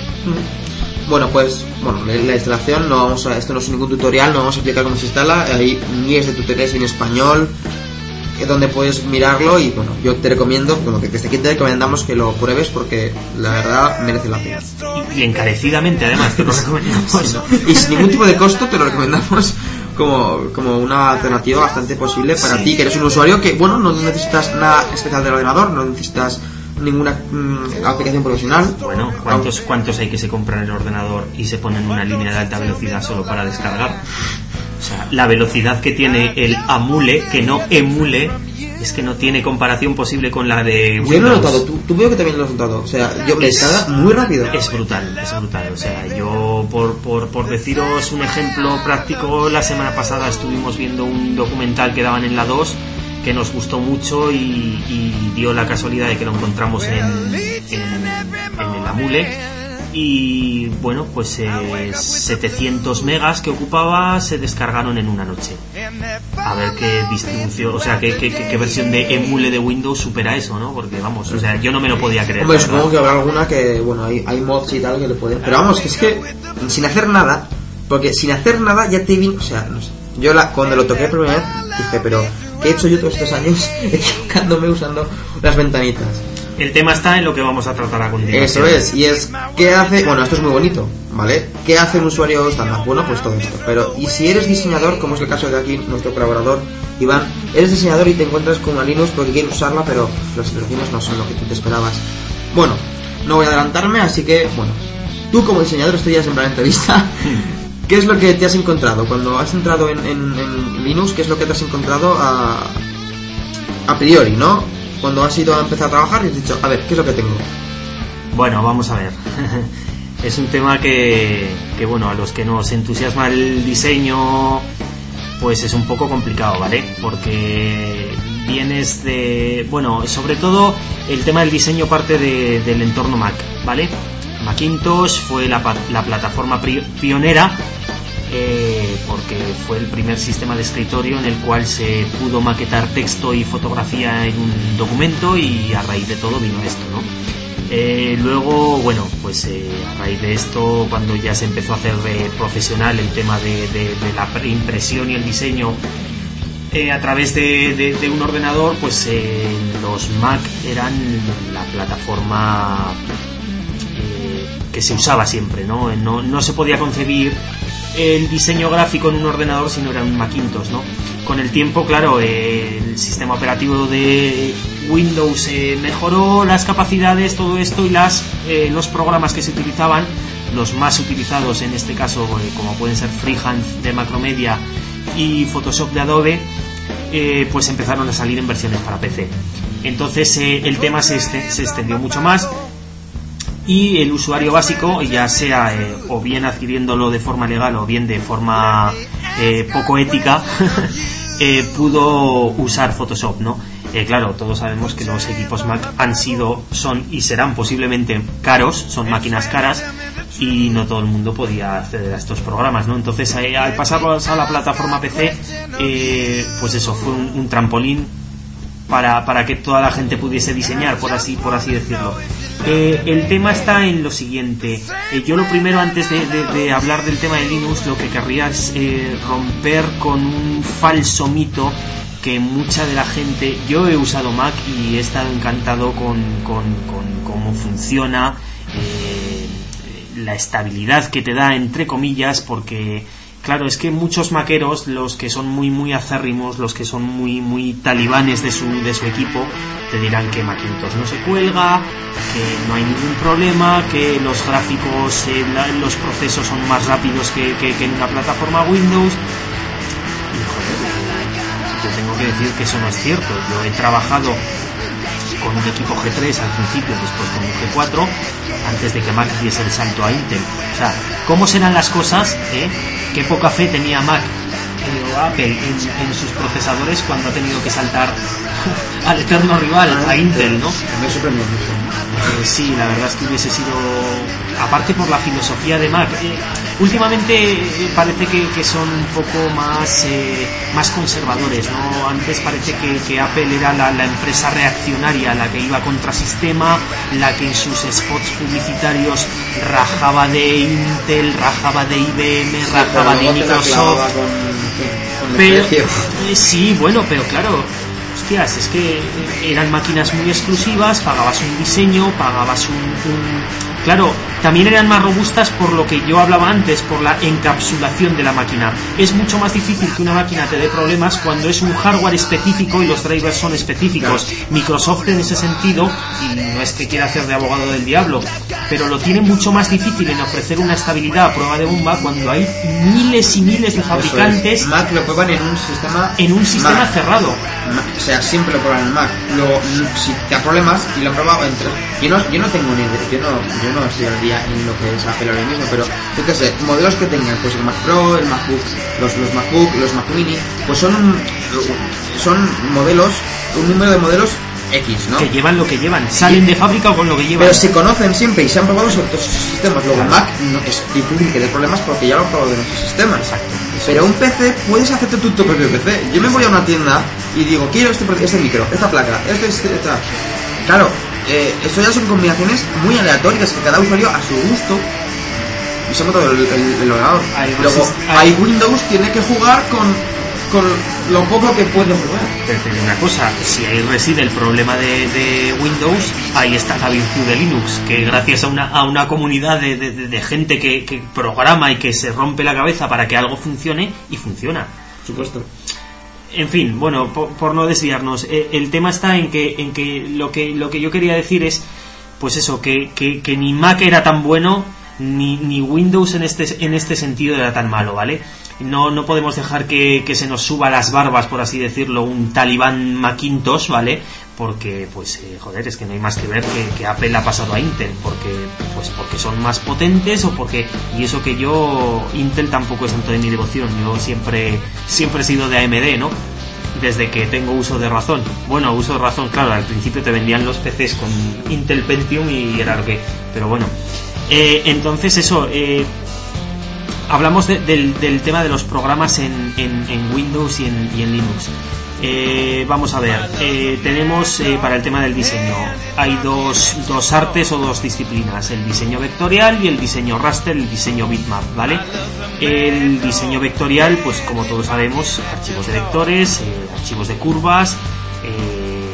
Bueno, pues, bueno, la instalación, no vamos a, esto no es ningún tutorial, no vamos a explicar cómo se instala, hay miles de tutoriales en español, donde puedes mirarlo y bueno, yo te recomiendo, bueno, que desde aquí te recomendamos que lo pruebes porque la verdad merece la pena. Y, y encarecidamente además te lo recomendamos. Sí, ¿no? Y sin ningún tipo de costo te lo recomendamos como, como una alternativa bastante posible para sí. ti, que eres un usuario que, bueno, no necesitas nada especial del ordenador, no necesitas ninguna mmm, aplicación profesional. Bueno, ¿cuántos, ¿cuántos hay que se compran el ordenador y se ponen una línea de alta velocidad solo para descargar? O sea, la velocidad que tiene el Amule, que no emule, es que no tiene comparación posible con la de Windows. Yo lo he notado, tú, tú veo que también lo has notado. O sea, yo me descarga muy rápido. Es brutal, es brutal. O sea, yo por, por, por deciros un ejemplo práctico, la semana pasada estuvimos viendo un documental que daban en la dos que nos gustó mucho y, y dio la casualidad de que lo encontramos en, en, en el Amule. Y bueno, pues eh, setecientos megas que ocupaba se descargaron en una noche. A ver qué distribución, o sea, qué, qué, qué versión de emule de Windows supera eso, ¿no? Porque vamos, o sea, yo no me lo podía creer. Hombre, supongo que habrá alguna que, bueno, hay, hay mods y tal que le pueden... Pero vamos, que es que sin hacer nada, porque sin hacer nada ya te vino, o sea, no sé. Yo la, cuando lo toqué por primera vez dije, pero ¿qué he hecho yo todos estos años equivocándome usando las ventanitas? El tema está en lo que vamos a tratar a continuación. Eso es, y es, ¿qué hace? Bueno, esto es muy bonito, ¿vale? ¿Qué hace un usuario estándar? Bueno, pues todo esto. Pero, ¿y si eres diseñador, como es el caso de aquí, nuestro colaborador, Iván? Eres diseñador y te encuentras con una Linux porque quieres usarla, pero las instrucciones no son lo que tú te esperabas. Bueno, no voy a adelantarme, así que, bueno, tú como diseñador, esto ya es en plan entrevista. ¿Qué es lo que te has encontrado? Cuando has entrado en, en, en Linux, ¿qué es lo que te has encontrado a, a priori, ¿no? Cuando has ido a empezar a trabajar y has dicho, a ver, ¿qué es lo que tengo? Bueno, vamos a ver. Es un tema que, que, bueno, a los que nos entusiasma el diseño, pues es un poco complicado, ¿vale? Porque vienes de... Bueno, sobre todo el tema del diseño parte de, del entorno Mac, ¿vale? Macintosh fue la, la plataforma pri, pionera, eh, porque fue el primer sistema de escritorio en el cual se pudo maquetar texto y fotografía en un documento, y a raíz de todo vino esto, ¿no? Eh, luego, bueno, pues eh, a raíz de esto, cuando ya se empezó a hacer eh, profesional el tema de, de, de la impresión y el diseño eh, a través de, de, de un ordenador, pues eh, los Mac eran la plataforma eh, que se usaba siempre, ¿no? No, no se podía concebir el diseño gráfico en un ordenador si no era un Macintosh, ¿no? Con el tiempo, claro, eh, el sistema operativo de Windows eh, mejoró las capacidades, todo esto, y las eh, los programas que se utilizaban, los más utilizados en este caso, eh, como pueden ser Freehand de Macromedia y Photoshop de Adobe, eh, pues empezaron a salir en versiones para P C. Entonces eh, el tema se, este, se extendió mucho más, y el usuario básico, ya sea eh, o bien adquiriéndolo de forma legal o bien de forma eh, poco ética, eh, pudo usar Photoshop, ¿no? Eh, claro, todos sabemos que los equipos Mac han sido, son y serán posiblemente caros, son máquinas caras, y no todo el mundo podía acceder a estos programas, ¿no? Entonces, eh, al pasarlos a la plataforma P C, eh, pues eso, fue un, un trampolín para, para que toda la gente pudiese diseñar, por así, por así decirlo. Eh, el tema está en lo siguiente. Eh, yo lo primero, antes de, de, de hablar del tema de Linux, lo que querría es eh, romper con un falso mito que mucha de la gente... Yo he usado Mac y he estado encantado con, con, con cómo funciona, eh, la estabilidad que te da, entre comillas, porque... Claro, es que muchos maqueros, los que son muy muy acérrimos, los que son muy muy talibanes de su de su equipo, te dirán que Macintosh no se cuelga, que no hay ningún problema, que los gráficos, eh, la, los procesos son más rápidos que, que, que en una plataforma Windows. Y joder, yo tengo que decir que eso no es cierto. Yo he trabajado con un equipo G tres al principio, después con un G cuatro, antes de que Mac diese el salto a Intel. O sea, ¿cómo serán las cosas, eh? Qué poca fe tenía Mac eh, o Apple en, en sus procesadores cuando ha tenido que saltar al eterno rival, a Intel, ¿no? Me sorprendió mucho. Eh, sí, la verdad es que hubiese sido, aparte por la filosofía de Mac, eh, últimamente eh, parece que, que son un poco más eh, más conservadores, ¿no? Antes parece que, que Apple era la, la empresa reaccionaria, la que iba contra sistema, la que en sus spots publicitarios rajaba de Intel, rajaba de I B M, sí, rajaba de Microsoft. Con, con pero, eh, sí, bueno, pero claro, hostias, es que eran máquinas muy exclusivas, pagabas un diseño, pagabas un, un claro, también eran más robustas por lo que yo hablaba antes, por la encapsulación de la máquina. Es mucho más difícil que una máquina te dé problemas cuando es un hardware específico y los drivers son específicos. Microsoft en ese sentido, y no es que quiera hacer de abogado del diablo, pero lo tiene mucho más difícil en ofrecer una estabilidad a prueba de bomba cuando hay miles y miles de fabricantes. Es. Mac lo prueban en un sistema en un sistema Mac. cerrado. O sea, siempre lo prueban en Mac. Lo, si te da problemas, y lo he probado entre... Yo no, yo no tengo ni idea, yo no, yo no estoy al día en lo que es Apple ahora mismo, pero yo qué sé, modelos que tengan, pues el Mac Pro, el MacBook, los, los MacBook, los Mac Mini, pues son, son modelos, un número de modelos X, ¿no? Que llevan lo que llevan, salen de fábrica o con lo que llevan. Pero se conocen siempre y se han probado sobre todos sus sistemas. Luego claro. Mac no, es difícil que dé problemas porque ya lo han probado en otros sistemas. Exacto. Pero un P C puedes hacerte tu, tu propio P C. Yo me voy a una tienda y digo, quiero este, este micro, esta placa, este, este, esta. Claro, eh, eso ya son combinaciones muy aleatorias que cada usuario a su gusto. Y se ha montado el, el, el ordenador. Luego, hay Windows tiene que jugar con, con lo poco que puede jugar. Pero te digo una cosa, si ahí reside el problema de, de Windows, ahí está la virtud de Linux, que gracias a una, a una comunidad de, de, de gente que, que programa y que se rompe la cabeza para que algo funcione, y funciona. Por supuesto. En fin, bueno, por, por no desviarnos, eh, el tema está en que en que lo que lo que yo quería decir es, pues eso, que, que, que ni Mac era tan bueno, ni, ni Windows en este en este sentido era tan malo, ¿vale? No, no podemos dejar que, que se nos suba las barbas, por así decirlo, un talibán Macintosh, ¿vale? Porque, pues, eh, joder, es que no hay más que ver que, que Apple ha pasado a Intel, porque, pues, porque son más potentes o porque, y eso que yo, Intel tampoco es santo de mi devoción, yo siempre, siempre he sido de A M D, ¿no? Desde que tengo uso de razón. Bueno, uso de razón, claro, al principio te vendían los P Cs con Intel Pentium y era lo que, pero bueno. Eh, entonces eso, eh, hablamos de, del, del tema de los programas en, en, en Windows y en, y en Linux. Eh, vamos a ver, eh, tenemos eh, para el tema del diseño, hay dos, dos artes o dos disciplinas, el diseño vectorial y el diseño raster, el diseño bitmap, ¿vale? El diseño vectorial, pues como todos sabemos, archivos de vectores, eh, archivos de curvas, eh,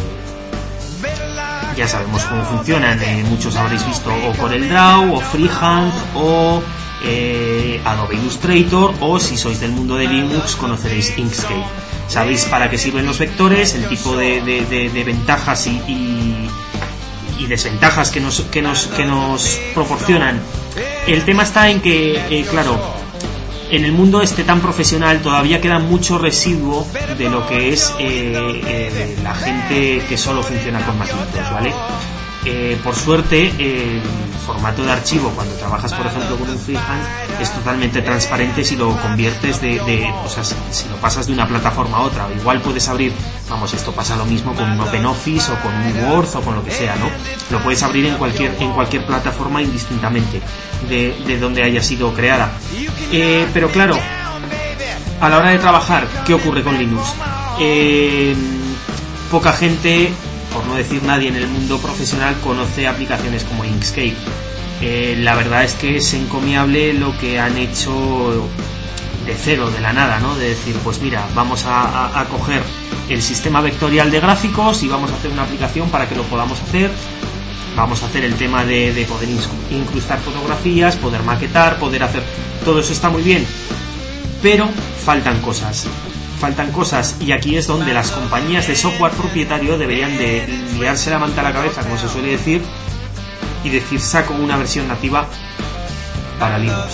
ya sabemos cómo funcionan, eh, muchos habréis visto o CorelDRAW o Freehand o eh, Adobe Illustrator, o si sois del mundo de Linux conoceréis Inkscape. Sabéis para qué sirven los vectores, el tipo de, de, de, de ventajas y, y, y desventajas que nos, que, nos, que nos proporcionan. El tema está en que, eh, claro, en el mundo este tan profesional todavía queda mucho residuo de lo que es eh, eh, la gente que solo funciona con Macintosh, ¿vale? Eh, por suerte, eh, el formato de archivo cuando trabajas, por ejemplo, con un freehand es totalmente transparente si lo conviertes de, de o sea, si, si lo pasas de una plataforma a otra. Igual puedes abrir, vamos, esto pasa lo mismo con un OpenOffice o con un Word o con lo que sea, ¿no? Lo puedes abrir en cualquier en cualquier plataforma indistintamente de, de donde haya sido creada. Eh, pero claro, a la hora de trabajar, ¿qué ocurre con Linux? Eh, poca gente, por no decir nadie en el mundo profesional, conoce aplicaciones como Inkscape. Eh, la verdad es que es encomiable lo que han hecho de cero, de la nada, ¿no? De decir, pues mira, vamos a, a, a coger el sistema vectorial de gráficos y vamos a hacer una aplicación para que lo podamos hacer. Vamos a hacer el tema de, de poder incrustar fotografías, poder maquetar, poder hacer... Todo eso está muy bien, pero faltan cosas. Faltan cosas, y aquí es donde las compañías de software propietario deberían de mirarse la manta a la cabeza, como se suele decir, y decir, saco una versión nativa para Linux.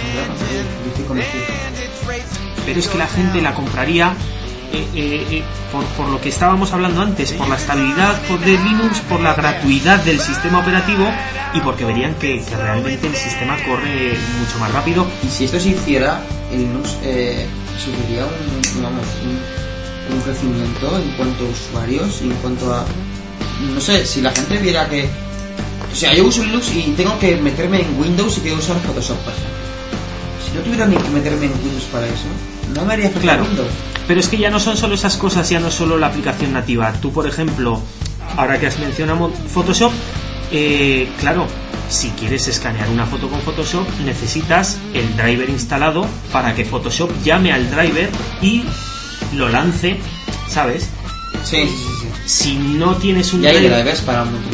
Pero es que la gente la compraría eh, eh, eh, por, por lo que estábamos hablando antes, por la estabilidad de Linux, por la gratuidad del sistema operativo y porque verían que, que realmente el sistema corre mucho más rápido. Y si esto se hiciera, el Linux eh, sufriría un, vamos, un, un crecimiento en cuanto a usuarios y en cuanto a... No sé, si la gente viera que... O sea, yo uso Linux y tengo que meterme en Windows y quiero usar Photoshop, por ejemplo. Si no tuviera ni que meterme en Windows para eso, no me haría falta claro, Windows. Pero es que ya no son solo esas cosas, ya no es solo la aplicación nativa. Tú, por ejemplo, ahora que has mencionado Photoshop, eh, claro, si quieres escanear una foto con Photoshop, necesitas el driver instalado para que Photoshop llame al driver y lo lance, ¿sabes? Sí, sí, sí. Si no tienes un y hay driver... drivers para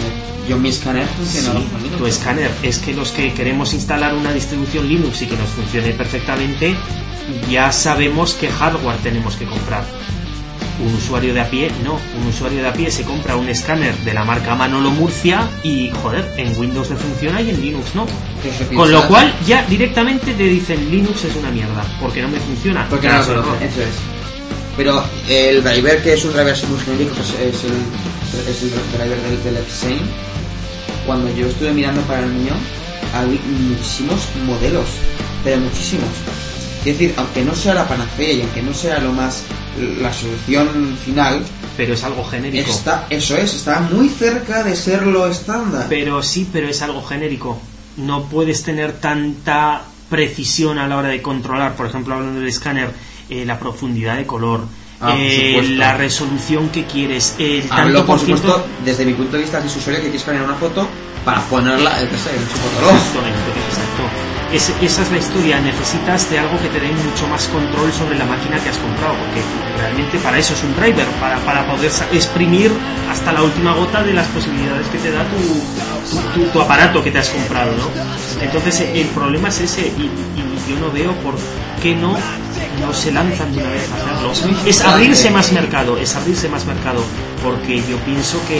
Yo mi escáner funciona sí, con Linux. Tu escáner, es que los que queremos instalar una distribución Linux y que nos funcione perfectamente, ya sabemos qué hardware tenemos que comprar. Un usuario de a pie, no, un usuario de a pie se compra un escáner de la marca Manolo Murcia y, joder, en Windows le funciona y en Linux no. Con lo cual ya directamente te dicen Linux es una mierda, porque no me funciona. Porque no, no, no, eso es. Pero el driver, que es un driver muy genérico, es el, es el driver del, del Epson. Cuando yo estuve mirando para el mío, hay muchísimos modelos, pero muchísimos. Es decir, aunque no sea la panacea y aunque no sea lo más la solución final, pero es algo genérico. Está, eso es, está muy cerca de ser lo estándar. Pero sí, pero es algo genérico. No puedes tener tanta precisión a la hora de controlar, por ejemplo, hablando del escáner, eh, la profundidad de color, ah, eh, la resolución que quieres, el tanto Hablo, por por ciento... supuesto, desde mi punto de vista de usuario que quieres escanear una foto para ponerla el que sea, en su fotolog. Exacto. Es, esa es la historia. Necesitas de algo que te dé mucho más control sobre la máquina que has comprado, porque realmente para eso es un driver, para, para poder exprimir hasta la última gota de las posibilidades que te da tu, tu, tu, tu aparato que te has comprado, ¿no? Entonces el problema es ese, y, y yo no veo por qué no no se lanzan de una vez a hacerlo. Es abrirse más mercado, es abrirse más mercado, porque yo pienso que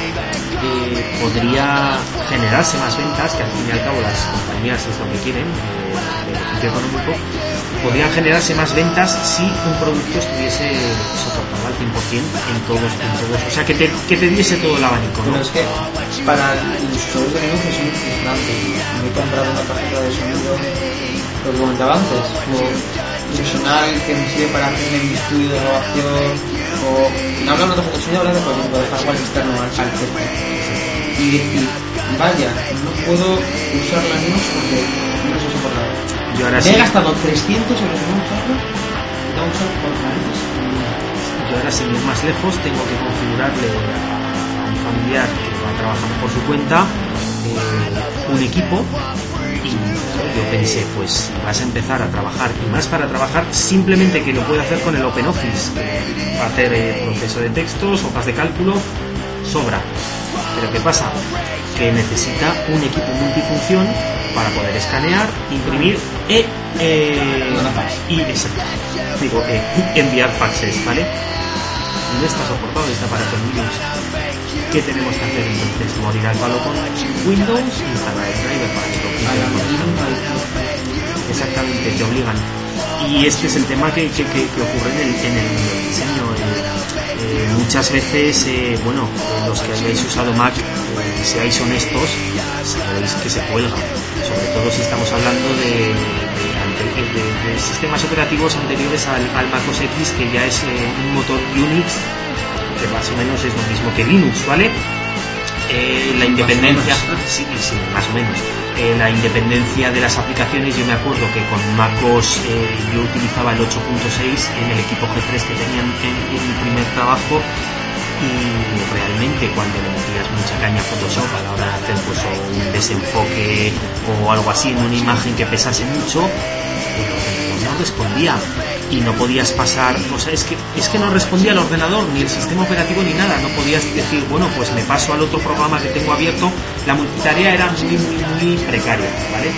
Eh, podría generarse más ventas, que al fin y al cabo las compañías es lo que quieren, eh, beneficio económico. Podrían generarse más ventas si un producto estuviese soportado al cien por ciento en todos, en todos, o sea, que te, que te diese todo el abanico, ¿no? Pero es que para el usuario de negocio es muy frustrante. Me he comprado una tarjeta de sonido, lo que comentaba antes, o profesional que me sirve para hacer mi estudio de grabación, o no hablo de tarjeta de sonido, hablo de, por ejemplo, de hardware externo al, al P C. Y decir, vaya, no puedo usar la Linux porque no se soporta. Yo ahora me sí. he gastado trescientos euros en un software y tengo un software con narices. Yo ahora, sin ir más lejos, tengo que configurarle a un familiar que va trabajando por su cuenta eh, un equipo. Y yo pensé, pues vas a empezar a trabajar, y más para trabajar simplemente que lo puede hacer con el OpenOffice, eh, hacer eh, proceso de textos, hojas de cálculo, sobra. Pero ¿qué pasa? Que necesita un equipo multifunción para poder escanear, imprimir e, eh, y exacto, digo, eh, enviar faxes, ¿vale? No está soportado este aparato en Linux. ¿Qué tenemos que hacer entonces? Morir al palo con Windows, instalar el driver para esto. Exactamente, te obligan. Y este es el tema que, que, que, que ocurre en el, en el diseño. Eh, eh, muchas veces, eh, bueno, los que hayáis usado Mac, eh, seáis honestos, sabréis que se cuelga. Sobre todo si estamos hablando de, de, de, de, de sistemas operativos anteriores al, al Mac O S X, que ya es eh, un motor Unix, que más o menos es lo mismo que Linux, ¿vale? Eh, la independencia, sí, sí, más o menos. Eh, la independencia de las aplicaciones, yo me acuerdo que con MacOS eh, yo utilizaba el ocho punto seis en el equipo G tres que tenía en, en mi primer trabajo, y realmente cuando le metías mucha caña a Photoshop a la hora de hacer pues un desenfoque o algo así en una imagen que pesase mucho, pues no respondía y no podías pasar, o sea, es que es que no respondía el ordenador, ni el sistema operativo ni nada. No podías decir, bueno, pues me paso al otro programa que tengo abierto. La multitarea era muy muy muy precaria, ¿vale?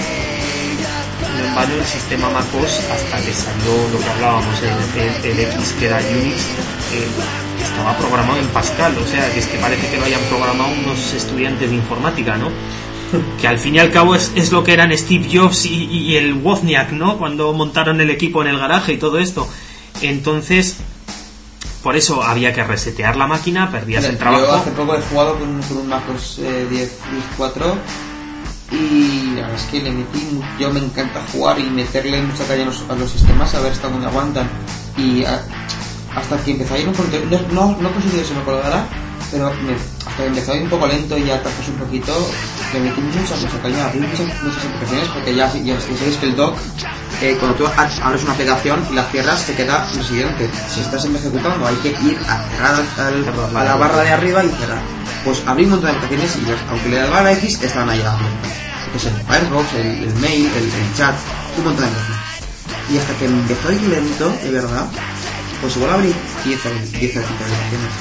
No en vano el sistema MacOS, hasta que salió lo que hablábamos, el, el, el X, que era Unix, eh, estaba programado en Pascal, o sea, que es que parece que lo hayan programado unos estudiantes de informática, ¿no? Que al fin y al cabo es, es lo que eran Steve Jobs y, y el Wozniak, ¿no? Cuando montaron el equipo en el garaje y todo esto. Entonces, por eso había que resetear la máquina, perdías el trabajo. Yo hace poco he jugado con, con un MacOS eh, diez cuatro y la verdad es que le metí, yo me encanta jugar y meterle mucha caña a los, a los sistemas, a ver hasta dónde aguantan. Y a, hasta que empezó a ir un poquito, no, no, no consigo que se me colgara, pero me, hasta que empezó a ir un poco lento y ya atajos un poquito, le metí mucha, mucha caña, abrí muchas, muchas aplicaciones, porque ya, ya, ya sabéis que el dock, eh, cuando tú abres una aplicación y la cierras, se queda residente. Si estás ejecutando, hay que ir a cerrar al, a la barra de arriba y cerrar. Pues abrí un montón de aplicaciones y aunque le daba la X, estaban ahí abiertas. Pues el Firefox, el, el mail, el, el chat, un montón de aplicaciones. Y hasta que empezó a ir lento, de verdad, pues igual abrí diez aplicaciones.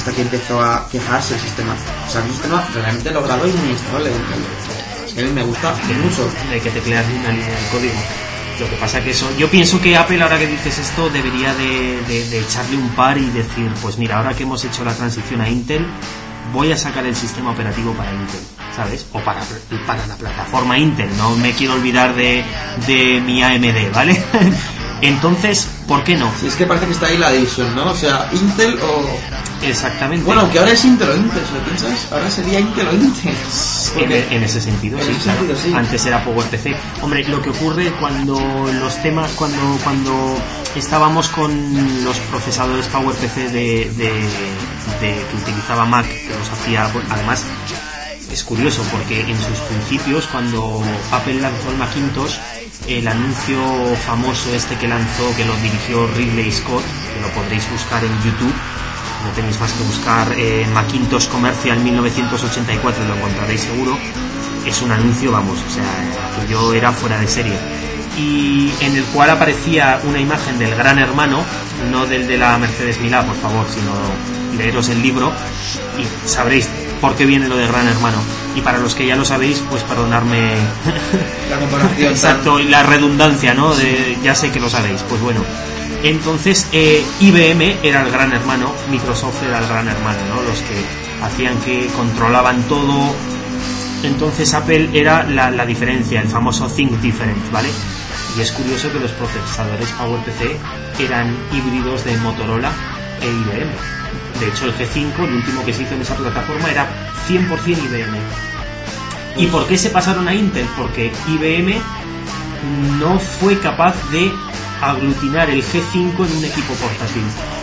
hasta que empezó a quejarse el sistema. O sea, el sistema realmente logrado y muy estable. Es que a mí me gusta mucho. De que teclear una línea de código. Lo que pasa que eso, yo pienso que Apple, ahora que dices esto, debería de, de, de echarle un par y decir, pues mira, ahora que hemos hecho la transición a Intel, voy a sacar el sistema operativo para Intel, ¿sabes? O para, para la plataforma Intel, no me quiero olvidar de, de mi A M D, ¿vale? Entonces, ¿por qué no? Sí, es que parece que está ahí la división, ¿no? O sea, Intel o... Exactamente. Bueno, que ahora es Intel o Intel, si lo piensas, ahora sería Intel o Intel. En, en ese sentido, en sí, ese claro. sentido, sí. Antes era PowerPC. Hombre, lo que ocurre cuando los temas, cuando cuando estábamos con los procesadores PowerPC de, de, de que utilizaba Mac, que los hacía, además, es curioso porque en sus principios, cuando Apple lanzó el Macintosh, el anuncio famoso este que lanzó, que lo dirigió Ridley Scott, que lo podréis buscar en YouTube, no tenéis más que buscar eh, Macintosh Commercial mil novecientos ochenta y cuatro y lo encontraréis seguro. Es un anuncio, vamos, o sea, que yo era fuera de serie, y en el cual aparecía una imagen del Gran Hermano, no del de la Mercedes Milá, por favor, sino leeros el libro y sabréis por qué viene lo de Gran Hermano. Y para los que ya lo sabéis, pues perdonarme la comparación. Exacto, y la redundancia, ¿no? De, ya sé que lo sabéis, pues bueno. Entonces eh, I B M era el Gran Hermano, Microsoft era el Gran Hermano, ¿no? Los que hacían que controlaban todo. Entonces Apple era la, la diferencia, el famoso Think Different, ¿vale? Y es curioso que los procesadores PowerPC eran híbridos de Motorola e I B M. De hecho, el G cinco, el último que se hizo en esa plataforma, era cien por ciento I B M. ¿Y por qué se pasaron a Intel? Porque I B M no fue capaz de aglutinar el G cinco en un equipo portátil.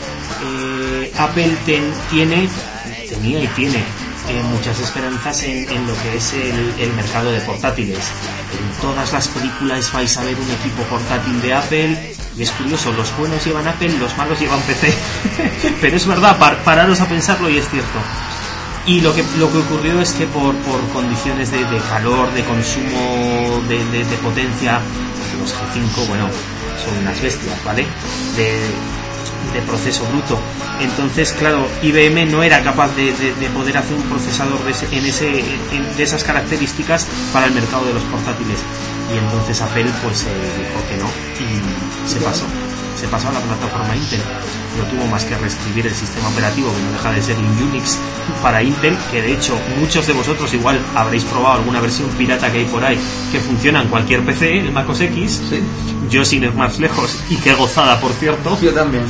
Eh, Apple ten, tiene, tenía y tiene eh, muchas esperanzas en, en lo que es el, el mercado de portátiles. En todas las películas vais a ver un equipo portátil de Apple. Y es curioso, los buenos llevan Apple, los malos llevan P C. Pero es verdad, par, pararos a pensarlo y es cierto. Y lo que lo que ocurrió es que por, por condiciones de, de calor, de consumo, de, de, de potencia, los G cinco, bueno, son unas bestias, ¿vale? De, de proceso bruto. Entonces, claro, I B M no era capaz de, de, de poder hacer un procesador de, ese, en ese, en, de esas características para el mercado de los portátiles. Y entonces Apple pues eh, dijo que no y se pasó se pasó a la plataforma Intel. No tuvo más que reescribir el sistema operativo, que no deja de ser un Unix para Intel, que de hecho muchos de vosotros igual habréis probado alguna versión pirata que hay por ahí que funciona en cualquier P C, el Mac O S X. Sí. Yo sin ir más lejos, y qué gozada, por cierto. Yo también.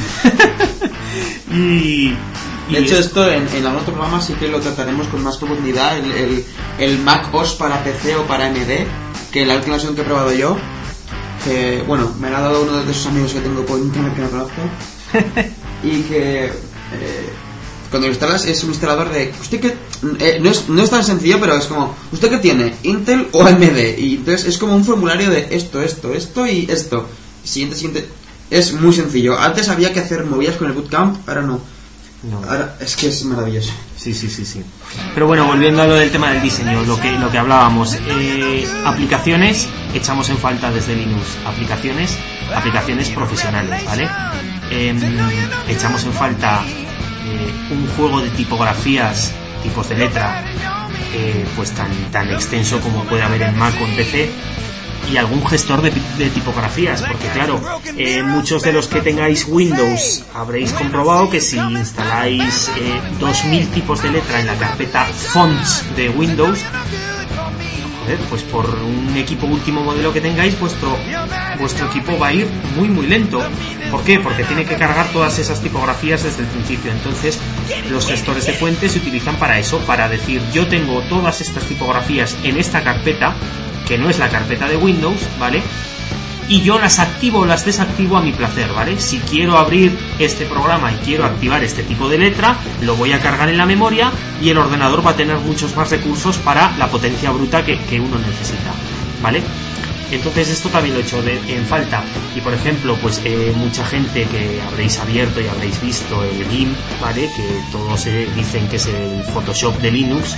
y De hecho, esto en, en algún otro programa sí que lo trataremos con más profundidad, el, el, el Mac O S para P C o para A M D, que la última versión que he probado yo, que, bueno, me la ha dado uno de esos amigos que tengo por internet que no conozco, y que eh, cuando lo instalas es un instalador de... Usted que eh, no, es, no es tan sencillo, pero es como, ¿usted qué tiene? ¿Intel o A M D? Y entonces es como un formulario de esto, esto, esto y esto. Siguiente, siguiente... Es muy sencillo. Antes había que hacer movidas con el bootcamp, ahora no. No. Ahora es que es maravilloso. Sí, sí, sí, sí. Pero bueno, volviendo a lo del tema del diseño, lo que lo que hablábamos, eh, aplicaciones echamos en falta desde Linux, aplicaciones, aplicaciones profesionales, ¿vale? Eh, echamos en falta eh, un juego de tipografías, tipos de letra, eh, pues tan tan extenso como puede haber en Mac o en P C. Y algún gestor de, de tipografías, porque claro, eh, muchos de los que tengáis Windows habréis comprobado que si instaláis eh, dos mil tipos de letra en la carpeta Fonts de Windows, joder, pues por un equipo último modelo que tengáis, vuestro vuestro equipo va a ir muy muy lento. ¿Por qué? Porque tiene que cargar todas esas tipografías desde el principio. Entonces los gestores de fuentes se utilizan para eso, para decir, yo tengo todas estas tipografías en esta carpeta, que no es la carpeta de Windows, ¿vale? Y yo las activo o las desactivo a mi placer, ¿vale? Si quiero abrir este programa y quiero activar este tipo de letra, lo voy a cargar en la memoria y el ordenador va a tener muchos más recursos para la potencia bruta que, que uno necesita, ¿vale? Entonces esto también lo he hecho de, en falta. Y por ejemplo, pues eh, mucha gente que habréis abierto y habréis visto el GIMP, ¿vale? Que todos eh, dicen que es el Photoshop de Linux.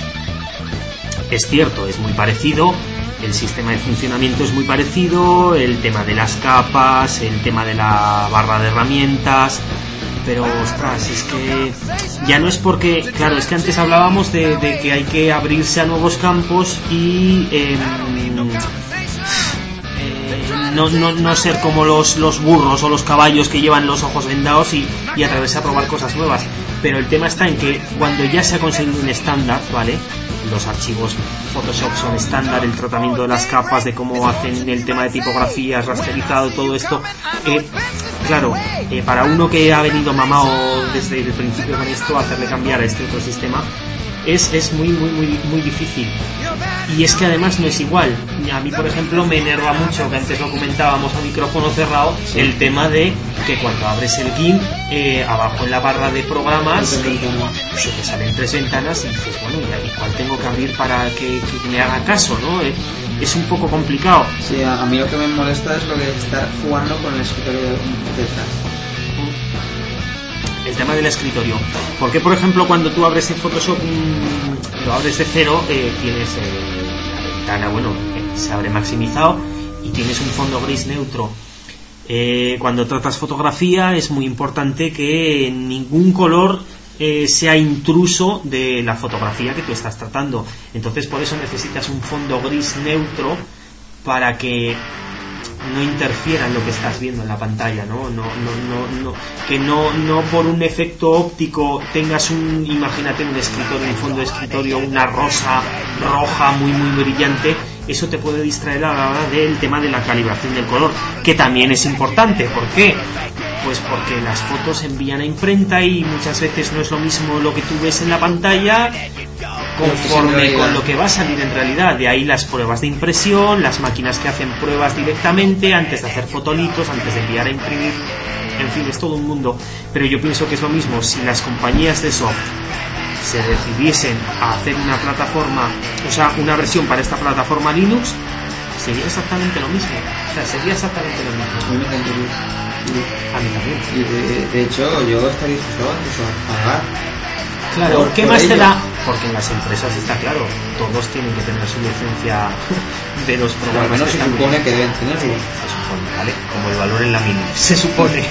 Es cierto, es muy parecido. El sistema de funcionamiento es muy parecido, el tema de las capas, el tema de la barra de herramientas, pero ostras, es que ya no es porque, claro, es que antes hablábamos de, de que hay que abrirse a nuevos campos y eh, eh, no, no, no ser como los, los burros o los caballos que llevan los ojos vendados y, y atreverse a probar cosas nuevas. Pero el tema está en que cuando ya se ha conseguido un estándar, ¿vale? Los archivos Photoshop son estándar, el tratamiento de las capas, de cómo hacen el tema de tipografías, rasterizado, todo esto. Eh, claro, eh, para uno que ha venido mamado desde el principio con esto, hacerle cambiar a este otro sistema es, es muy, muy, muy, muy difícil. Y es que además no es igual. A mí, por ejemplo, me enerva mucho, que antes lo comentábamos a micrófono cerrado, sí, el tema de que cuando abres el GIMP, eh, abajo en la barra de programas se te salen tres ventanas y dices, bueno, ¿y cuál tengo que abrir para que, que me haga caso, no? Eh, es un poco complicado. Sí, a, a mí lo que me molesta es lo de estar jugando con el escritorio detrás. El tema del escritorio. Porque, por ejemplo, cuando tú abres en Photoshop, mmm, lo abres de cero, eh, tienes eh, la ventana, bueno, eh, se abre maximizado y tienes un fondo gris neutro. Eh, cuando tratas fotografía es muy importante que ningún color eh, sea intruso de la fotografía que tú estás tratando. Entonces, por eso necesitas un fondo gris neutro para que no interfiera en lo que estás viendo en la pantalla, ¿no? No, no, no, no, que no, no por un efecto óptico tengas un, imagínate un escritorio, un fondo de escritorio, una rosa roja muy muy brillante. Eso te puede distraer a la hora del tema de la calibración del color, que también es importante. ¿Por qué? Pues porque las fotos se envían a imprenta y muchas veces no es lo mismo lo que tú ves en la pantalla conforme con lo que va a salir en realidad. De ahí las pruebas de impresión, las máquinas que hacen pruebas directamente antes de hacer fotolitos, antes de enviar a imprimir. En fin, es todo un mundo. Pero yo pienso que es lo mismo si las compañías de software se decidiesen a hacer una plataforma, o sea, una versión para esta plataforma Linux, sería exactamente lo mismo. O sea, sería exactamente lo mismo. A mí me encantaría. A mí también. Y de, de hecho, yo estaría dispuesto a pagar. Claro, por, ¿qué por más ello? te da? Porque en las empresas está claro, todos tienen que tener su licencia de los Pero programas. al menos se están- supone que deben tenerlo. Se supone, ¿vale? Como el valor en la mínima. Se supone.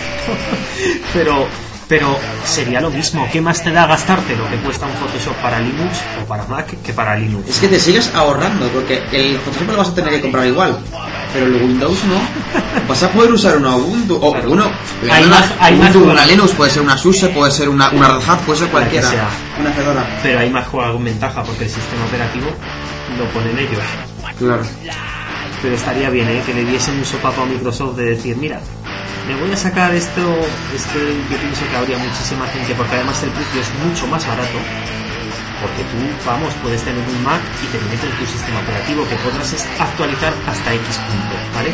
pero, pero sería lo mismo. ¿Qué más te da gastarte lo que cuesta un Photoshop para Linux o para Mac que para Linux? Es que te sigues ahorrando, porque el Photoshop lo vas a tener que comprar igual, pero el Windows no. Vas a poder usar una Ubuntu, o Claro. uno, Hay una, más- hay Ubuntu, más- una Linux, puede ser una SUSE, puede ser una, una Red Hat, puede ser cualquiera, sea. una Fedora. Pero hay más juego con ventaja porque el sistema operativo lo ponen ellos. Claro. Pero estaría bien, ¿eh? Que le diesen un sopapo a Microsoft de decir, mira, me voy a sacar esto. Es que yo pienso que habría muchísima gente, porque además el precio es mucho más barato, porque tú, vamos, puedes tener un Mac y te viene con tu sistema operativo que podrás es- actualizar hasta X punto, ¿vale?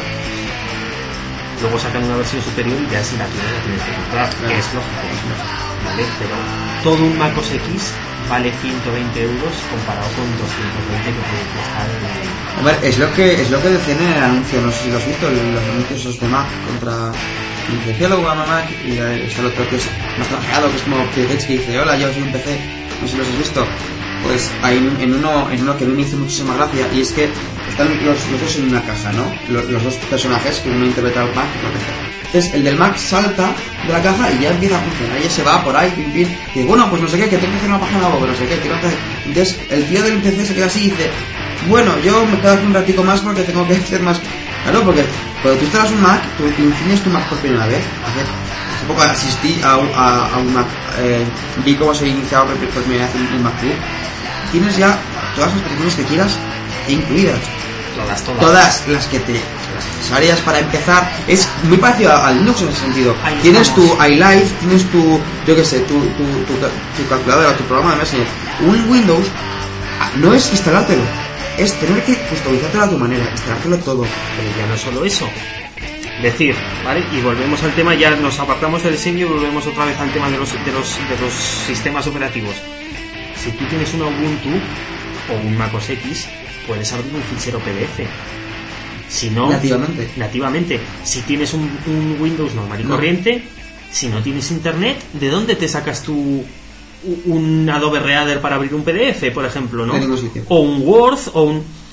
Luego sacan una versión superior y ya si la tienes la tienes que comprar, que es lógico, ¿vale? Pero todo un Mac O S X vale ciento veinte euros comparado con doscientos veinte que puede costar el... Hombre, es lo que es lo que decían en el anuncio, no sé si lo has visto, los anuncios esos de Mac contra el cielo a Mac, y está el otro que es más trajeado, que es como que dice, hola, yo soy un P C, no sé si los has visto. Pues hay en uno, en uno que a mí me hizo muchísima gracia, y es que están los, los dos en una caja, ¿no? Los, los dos personajes, que uno interpreta al Mac y otro P C. Entonces el del Mac salta de la caja y ya empieza a funcionar, ya se va por ahí, pim, pim, y bueno, pues no sé qué, que tengo que hacer una página web, no sé qué, quiero hacer... Entonces el tío del P C se queda así y dice, bueno, yo me quedo aquí un ratico más porque tengo que hacer más... Claro, porque cuando tú instalas un Mac, tú infines tu Mac por primera vez. Hace, hace poco asistí a, un- a, a un Mac, eh, vi cómo se iniciaba por por primera vez un MacBook. Tienes ya todas las peticiones que quieras incluidas. Todas, todas. Todas las que te las necesarias para empezar. Es muy parecido a Linux en ese sentido. Ahí Tienes estamos. tu iLife, tienes tu, yo qué sé, tu, tu, tu, tu calculadora, tu programa de Messenger. Un Windows ah, no es instalártelo, es tener que customizártelo a tu manera, instalártelo todo. Pero ya no es solo eso. Decir, ¿vale? Y volvemos al tema, ya nos apartamos del diseño y volvemos otra vez al tema de los, de los, de los sistemas operativos. Si tú tienes una Ubuntu o un Mac O S X, puedes abrir un fichero P D F. Si no, Nativamente. nativamente. Si tienes un, un Windows normal y No. corriente, si no tienes internet, ¿de dónde te sacas tú un Adobe Reader para abrir un P D F, por ejemplo, ¿no? De ningún sitio. O un Word, o un...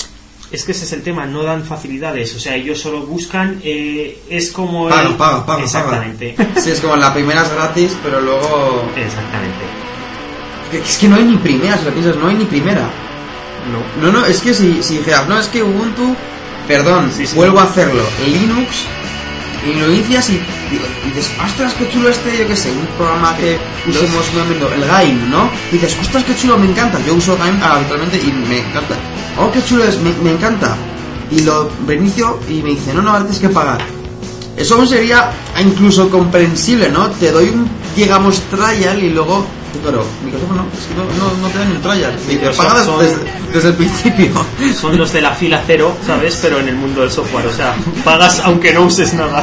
Es que ese es el tema, no dan facilidades, o sea, ellos solo buscan, eh, es como... Paga, el... paga, paga. Exactamente. Paga. Sí, es como la primera es gratis, pero luego... Exactamente. Es que no hay ni primera, si lo piensas, no hay ni primera. No. No, no, es que si, si dijeras, no, es que Ubuntu, perdón, sí, sí. vuelvo a hacerlo, Linux, y lo inicias y, y dices, ostras, qué chulo este, yo qué sé, un programa que usemos nuevamente, el Gaim, ¿no? Y dices, ostras, qué chulo, me encanta, yo uso Gaim habitualmente y me encanta. Oh, qué chulo es, me, me encanta. Y lo reinicio y me dice, no, no, ahora tienes que pagar. Eso sería incluso comprensible, ¿no? Te doy un, digamos, trial y luego... Pero Microsoft no, es que no, no, no te dan ni un trial. Y te pagas son, desde, desde el principio. Son los de la fila cero, ¿sabes? Pero en el mundo del software, o sea, pagas aunque no uses nada.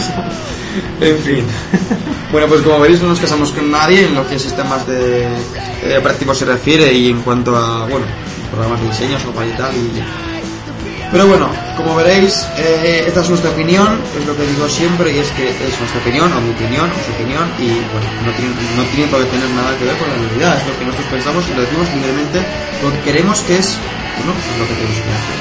En fin. Bueno, pues como veréis no nos casamos con nadie en lo que sistemas de eh, operativos se refiere y en cuanto a, bueno, programas de diseño, software y tal. Y... Pero bueno, como veréis, eh, esta es nuestra opinión, es lo que digo siempre, y es que es nuestra opinión, o mi opinión, o su opinión, y bueno, no tiene, no tiene por qué tener nada que ver con la realidad, es lo que nosotros pensamos y lo decimos libremente, lo que queremos que es, bueno, pues lo que tenemos que hacer.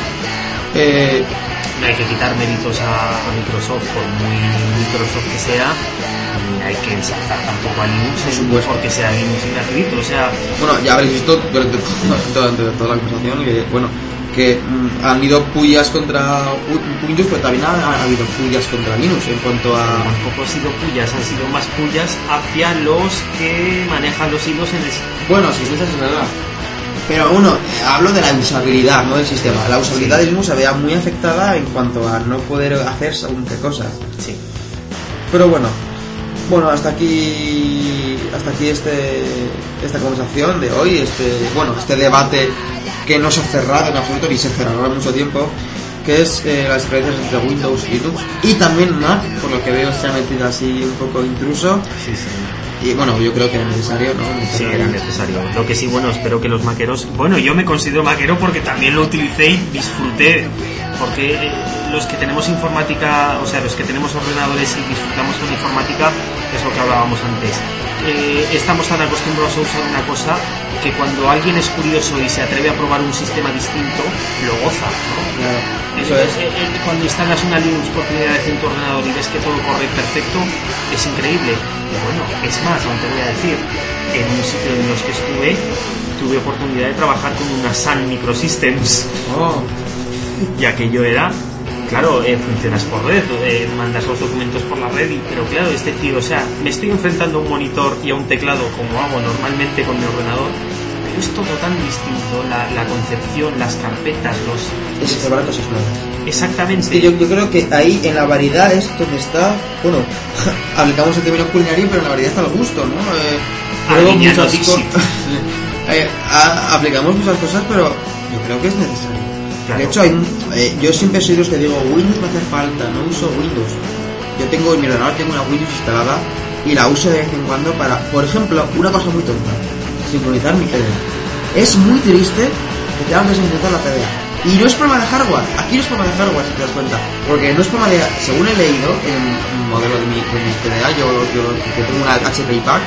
Eh, no hay que quitar méritos a, a Microsoft, por muy Microsoft que sea, ni hay que saltar tampoco a Linux, es porque sea Linux y gratuito, o sea... Bueno, ya habréis visto durante, durante toda la conversación que, bueno, que mm, han habido pullas contra Windows, pero también ha, ha habido pullas contra Linux en cuanto a... Tampoco han sido pullas, han sido más pullas hacia los que manejan los hilos en el... Bueno, sí, eso es verdad. Pero bueno, hablo de la usabilidad, no del sistema. La usabilidad sí. de Linux se veía muy afectada en cuanto a no poder hacer según qué cosas. Sí. Pero bueno, bueno, hasta aquí, hasta aquí este, esta conversación de hoy, este, bueno, este debate que no se ha cerrado en absoluto ni se cerrará mucho tiempo, que es eh, las diferencias entre Windows y Linux y también Mac, por lo que veo se ha metido así un poco intruso. Sí, sí. Y bueno, yo creo que era necesario, ¿no? Sí, era necesario. Lo que sí, bueno, espero que los maqueros... Bueno, yo me considero maquero porque también lo utilicé y disfruté. Porque eh, los que tenemos informática, o sea, los que tenemos ordenadores y disfrutamos con informática, es lo que hablábamos antes. Eh, estamos tan acostumbrados a usar una cosa que cuando alguien es curioso y se atreve a probar un sistema distinto, lo goza, ¿no? Claro, eso eh, es. Eh, eh, cuando instalas una Linux por primera vez en tu ordenador y ves que todo corre perfecto, es increíble. Y bueno, es más, aún te voy a decir, en un sitio en los que estuve, tuve oportunidad de trabajar con una Sun Microsystems. Oh. Y aquello era, claro, eh, funcionas por red, eh, mandas los documentos por la red, y, pero claro, es decir, o sea, me estoy enfrentando a un monitor y a un teclado como hago normalmente con mi ordenador, pero es todo tan distinto, la, la concepción, las carpetas, los... Es separar cosas nuevas. Exactamente. Es que yo, yo creo que ahí en la variedad es donde está, bueno, aplicamos el término culinario, pero en la variedad está el gusto, ¿no? Eh, muchas co- eh, a, aplicamos muchas cosas, pero yo creo que es necesario. Claro. De hecho, hay, eh, yo siempre soy los que digo, Windows me hace falta, no uso Windows. Yo tengo en mi ordenador tengo una Windows instalada y la uso de vez en cuando para, por ejemplo, una cosa muy tonta, sincronizar mi C D A. Es muy triste que tengan que sincronizar la C D A. Y no es problema de hardware, aquí no es problema de hardware, si te das cuenta, porque no es problema de, según he leído en el modelo de mi, de mi C D A, yo, yo, yo tengo una H P I Pack,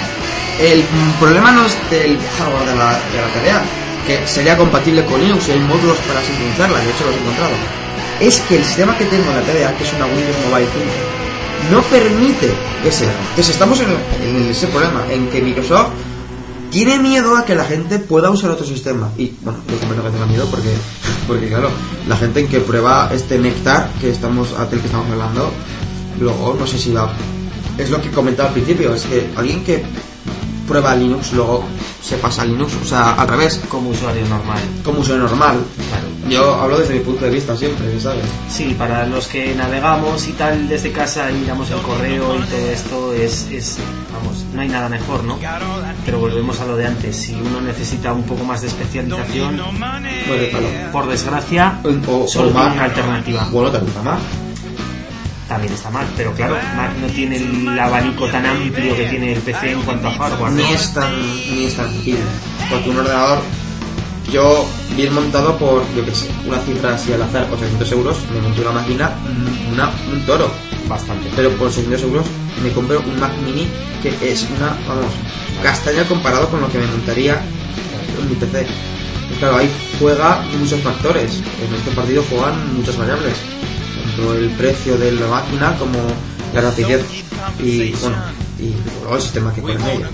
el problema no es del hardware de la, de la C D A, que sería compatible con Linux y hay módulos para sincronizarla, de hecho los he encontrado. Es que el sistema que tengo en la T D A, que es una Windows Mobile cinco, no permite que sea. Entonces estamos en, en ese problema, en que Microsoft tiene miedo a que la gente pueda usar otro sistema. Y bueno, yo comprendo que tenga miedo porque, porque claro, la gente en que prueba este Nectar que estamos, del que estamos hablando, luego no sé si va... Es lo que comentaba al principio, es que alguien que prueba Linux luego se pasa a Linux, o sea, al revés. Como usuario normal. Como usuario normal. Claro. Yo hablo desde mi punto de vista siempre, ¿sabes? Sí, para los que navegamos y tal desde casa y miramos el correo y todo esto, es, es, vamos, no hay nada mejor, ¿no? Pero volvemos a lo de antes, si uno necesita un poco más de especialización, bueno, por desgracia, o, solo o tiene Mac, una alternativa. Bueno, también está Mac. También está Mac, pero claro, Mac no tiene el abanico tan amplio que tiene el P C en cuanto a hardware, ¿no? Ni es tan, ni es tan difícil, porque un ordenador, yo bien montado por, yo qué sé, una cifra así al azar, ochocientos euros, me monté una máquina, una, un toro. Bastante. Pero por ochocientos euros me compré un Mac Mini que es una, vamos, castaña comparado con lo que me montaría en mi P C. claro, ahí juega muchos factores. En este partido juegan muchas variables, tanto el precio de la máquina como la rapidez y bueno y luego el sistema que ponen ella.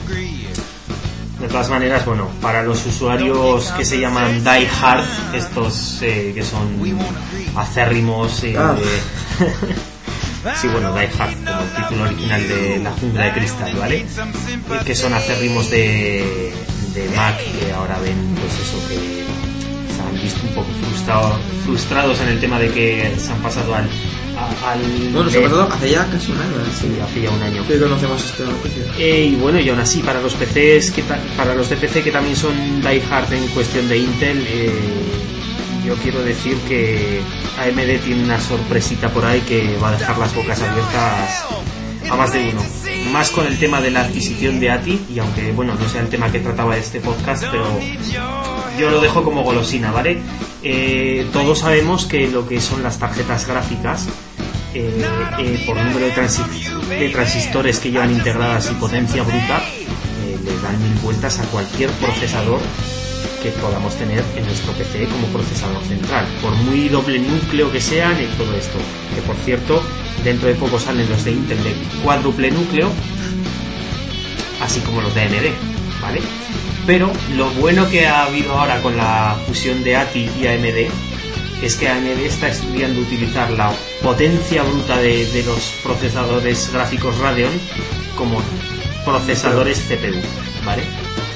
De todas maneras, bueno, para los usuarios que se llaman Die Hard, estos eh, que son acérrimos eh, ah. de... sí, bueno, Die Hard, como el título original de La Jungla de Cristal, ¿vale? Eh, que son acérrimos de, de Mac, que ahora ven, pues eso, que se han visto un poco frustrado, frustrados en el tema de que se han pasado al... A, al bueno, se ha pasado hace ya casi un año. Sí, hace ya un año. Que conocemos esta noticia. Eh, y bueno, y aún así, para los P Cs, que ta- para los de P C que también son Die Hard en cuestión de Intel, eh, yo quiero decir que A M D tiene una sorpresita por ahí que va a dejar las bocas abiertas a más de uno. Más con el tema de la adquisición de A T I, y aunque bueno, no sea el tema que trataba este podcast, pero yo lo dejo como golosina, ¿vale? Eh, todos sabemos que lo que son las tarjetas gráficas, eh, eh, por número de, transi- de transistores que llevan integradas y potencia bruta, eh, le dan mil vueltas a cualquier procesador que podamos tener en nuestro P C como procesador central, por muy doble núcleo que sean y todo esto. Que por cierto, dentro de poco salen los de Intel de cuádruple núcleo, así como los de A M D, ¿vale? Pero lo bueno que ha habido ahora con la fusión de A T I y A M D es que A M D está estudiando utilizar la potencia bruta de, de los procesadores gráficos Radeon como procesadores C P U, ¿vale?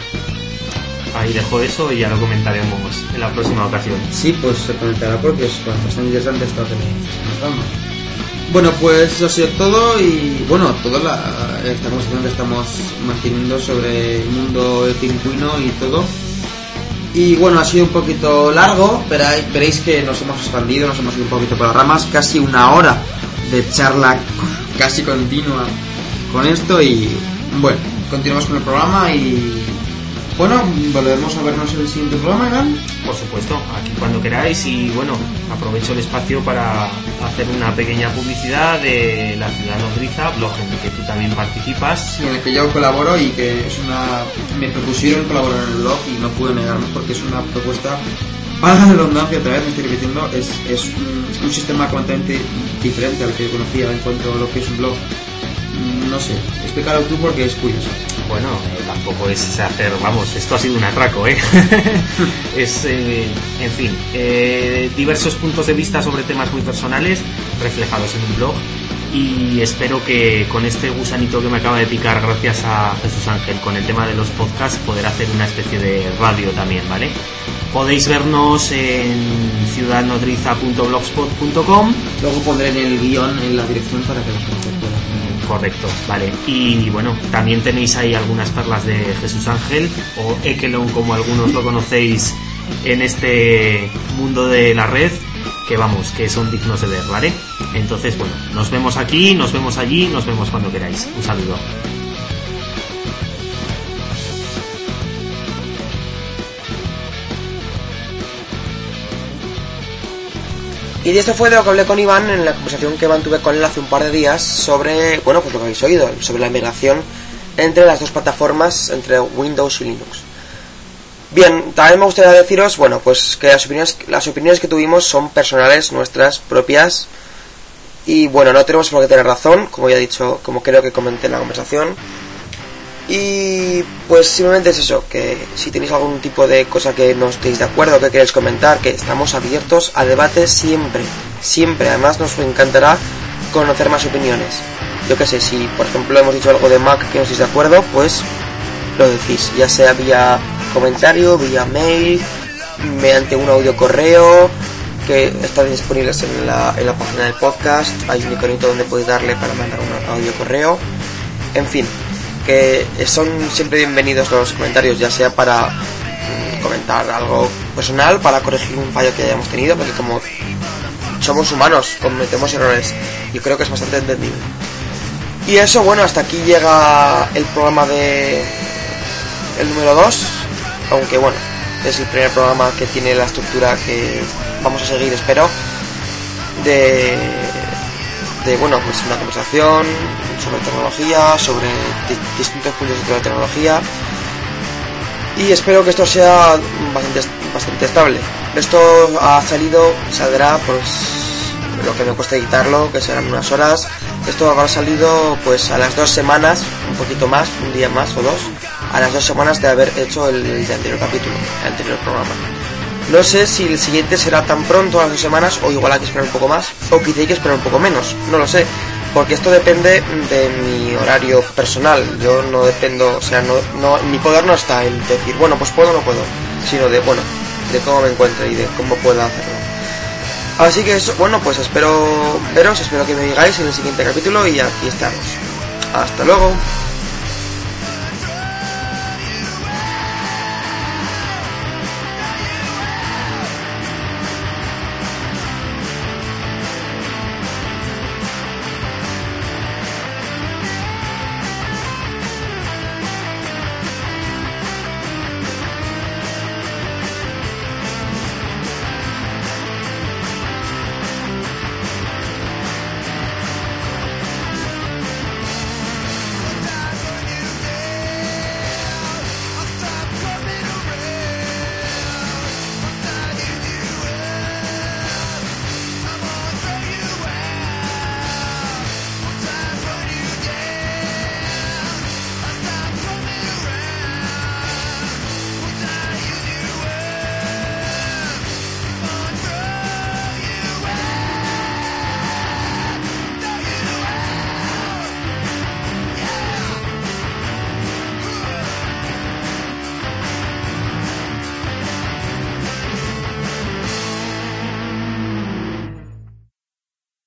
Ahí dejo eso y ya lo comentaremos en la próxima ocasión. Sí, pues se comentará porque es bastante interesante esto que nos damos. Bueno, pues eso ha sido todo y bueno, toda la, esta conversación que estamos manteniendo sobre el mundo del pingüino y todo. Y bueno, ha sido un poquito largo, pero veréis que nos hemos expandido, nos hemos ido un poquito por las ramas, casi una hora de charla casi continua con esto y bueno, continuamos con el programa y bueno, volveremos a vernos en el siguiente programa, Iván. Por supuesto, aquí cuando queráis y bueno, aprovecho el espacio para hacer una pequeña publicidad de La Ciudad Nodriza, blog en el que tú también participas. Sí, en el que yo colaboro y que es una... me propusieron colaborar en el blog y no pude negarme porque es una propuesta, para la redundancia, otra vez me estoy repitiendo, es, es un, un sistema completamente diferente al que conocía en cuanto a lo que es un blog. No sé, explícalo tú porque es curioso. Bueno, eh, tampoco es hacer, vamos, esto ha sido un atraco, ¿eh? es, eh, en fin, eh, diversos puntos de vista sobre temas muy personales reflejados en un blog y espero que con este gusanito que me acaba de picar gracias a Jesús Ángel con el tema de los podcasts poder hacer una especie de radio también, ¿vale? Podéis vernos en ciudad nodriza punto blogspot punto com. Luego pondré en el guión en la dirección para que la gente pueda. Correcto, vale. Y bueno, también tenéis ahí algunas perlas de Jesús Ángel o Ekelon, como algunos lo conocéis en este mundo de la red, que vamos, que son dignos de ver, ¿vale? Entonces, bueno, nos vemos aquí, nos vemos allí, nos vemos cuando queráis. Un saludo. Y de esto fue de lo que hablé con Iván en la conversación que mantuve con él hace un par de días sobre, bueno, pues lo que habéis oído, sobre la migración entre las dos plataformas, entre Windows y Linux. Bien, también me gustaría deciros, bueno, pues que las opiniones, las opiniones que tuvimos son personales, nuestras propias, y bueno, no tenemos por qué tener razón, como ya he dicho, como creo que comenté en la conversación. Y pues simplemente es eso, que si tenéis algún tipo de cosa que no estéis de acuerdo, que queréis comentar, que estamos abiertos a debate siempre, siempre. Además nos encantará conocer más opiniones. Yo qué sé, si por ejemplo hemos dicho algo de Mac que no estéis de acuerdo, pues lo decís, ya sea vía comentario, vía mail, mediante un audio correo, que están disponibles en la, en la página del podcast. Hay un iconito donde podéis darle para mandar un audio correo. En fin, que son siempre bienvenidos los comentarios, ya sea para mm, comentar algo personal, para corregir un fallo que hayamos tenido, porque como somos humanos, cometemos errores, y creo que es bastante entendible. Y eso, bueno, hasta aquí llega el programa de el número dos, aunque bueno, es el primer programa que tiene la estructura que vamos a seguir, espero, de de bueno, pues una conversación sobre tecnología, sobre distintos puntos de vista de la tecnología, y espero que esto sea bastante, bastante estable. Esto ha salido, saldrá pues lo que me cuesta editarlo, que serán unas horas. Esto habrá salido pues a las dos semanas, un poquito más, un día más o dos, a las dos semanas de haber hecho el, el anterior capítulo, el anterior programa. No sé si el siguiente será tan pronto, a las dos semanas, o igual hay que esperar un poco más, o quizá hay que esperar un poco menos, no lo sé, porque esto depende de mi horario personal. Yo no dependo, o sea, no, no, mi poder no está en decir, bueno, pues puedo o no puedo, sino de, bueno, de cómo me encuentre y de cómo pueda hacerlo. Así que eso, bueno, pues espero veros, espero que me digáis en el siguiente capítulo y aquí estamos. Hasta luego.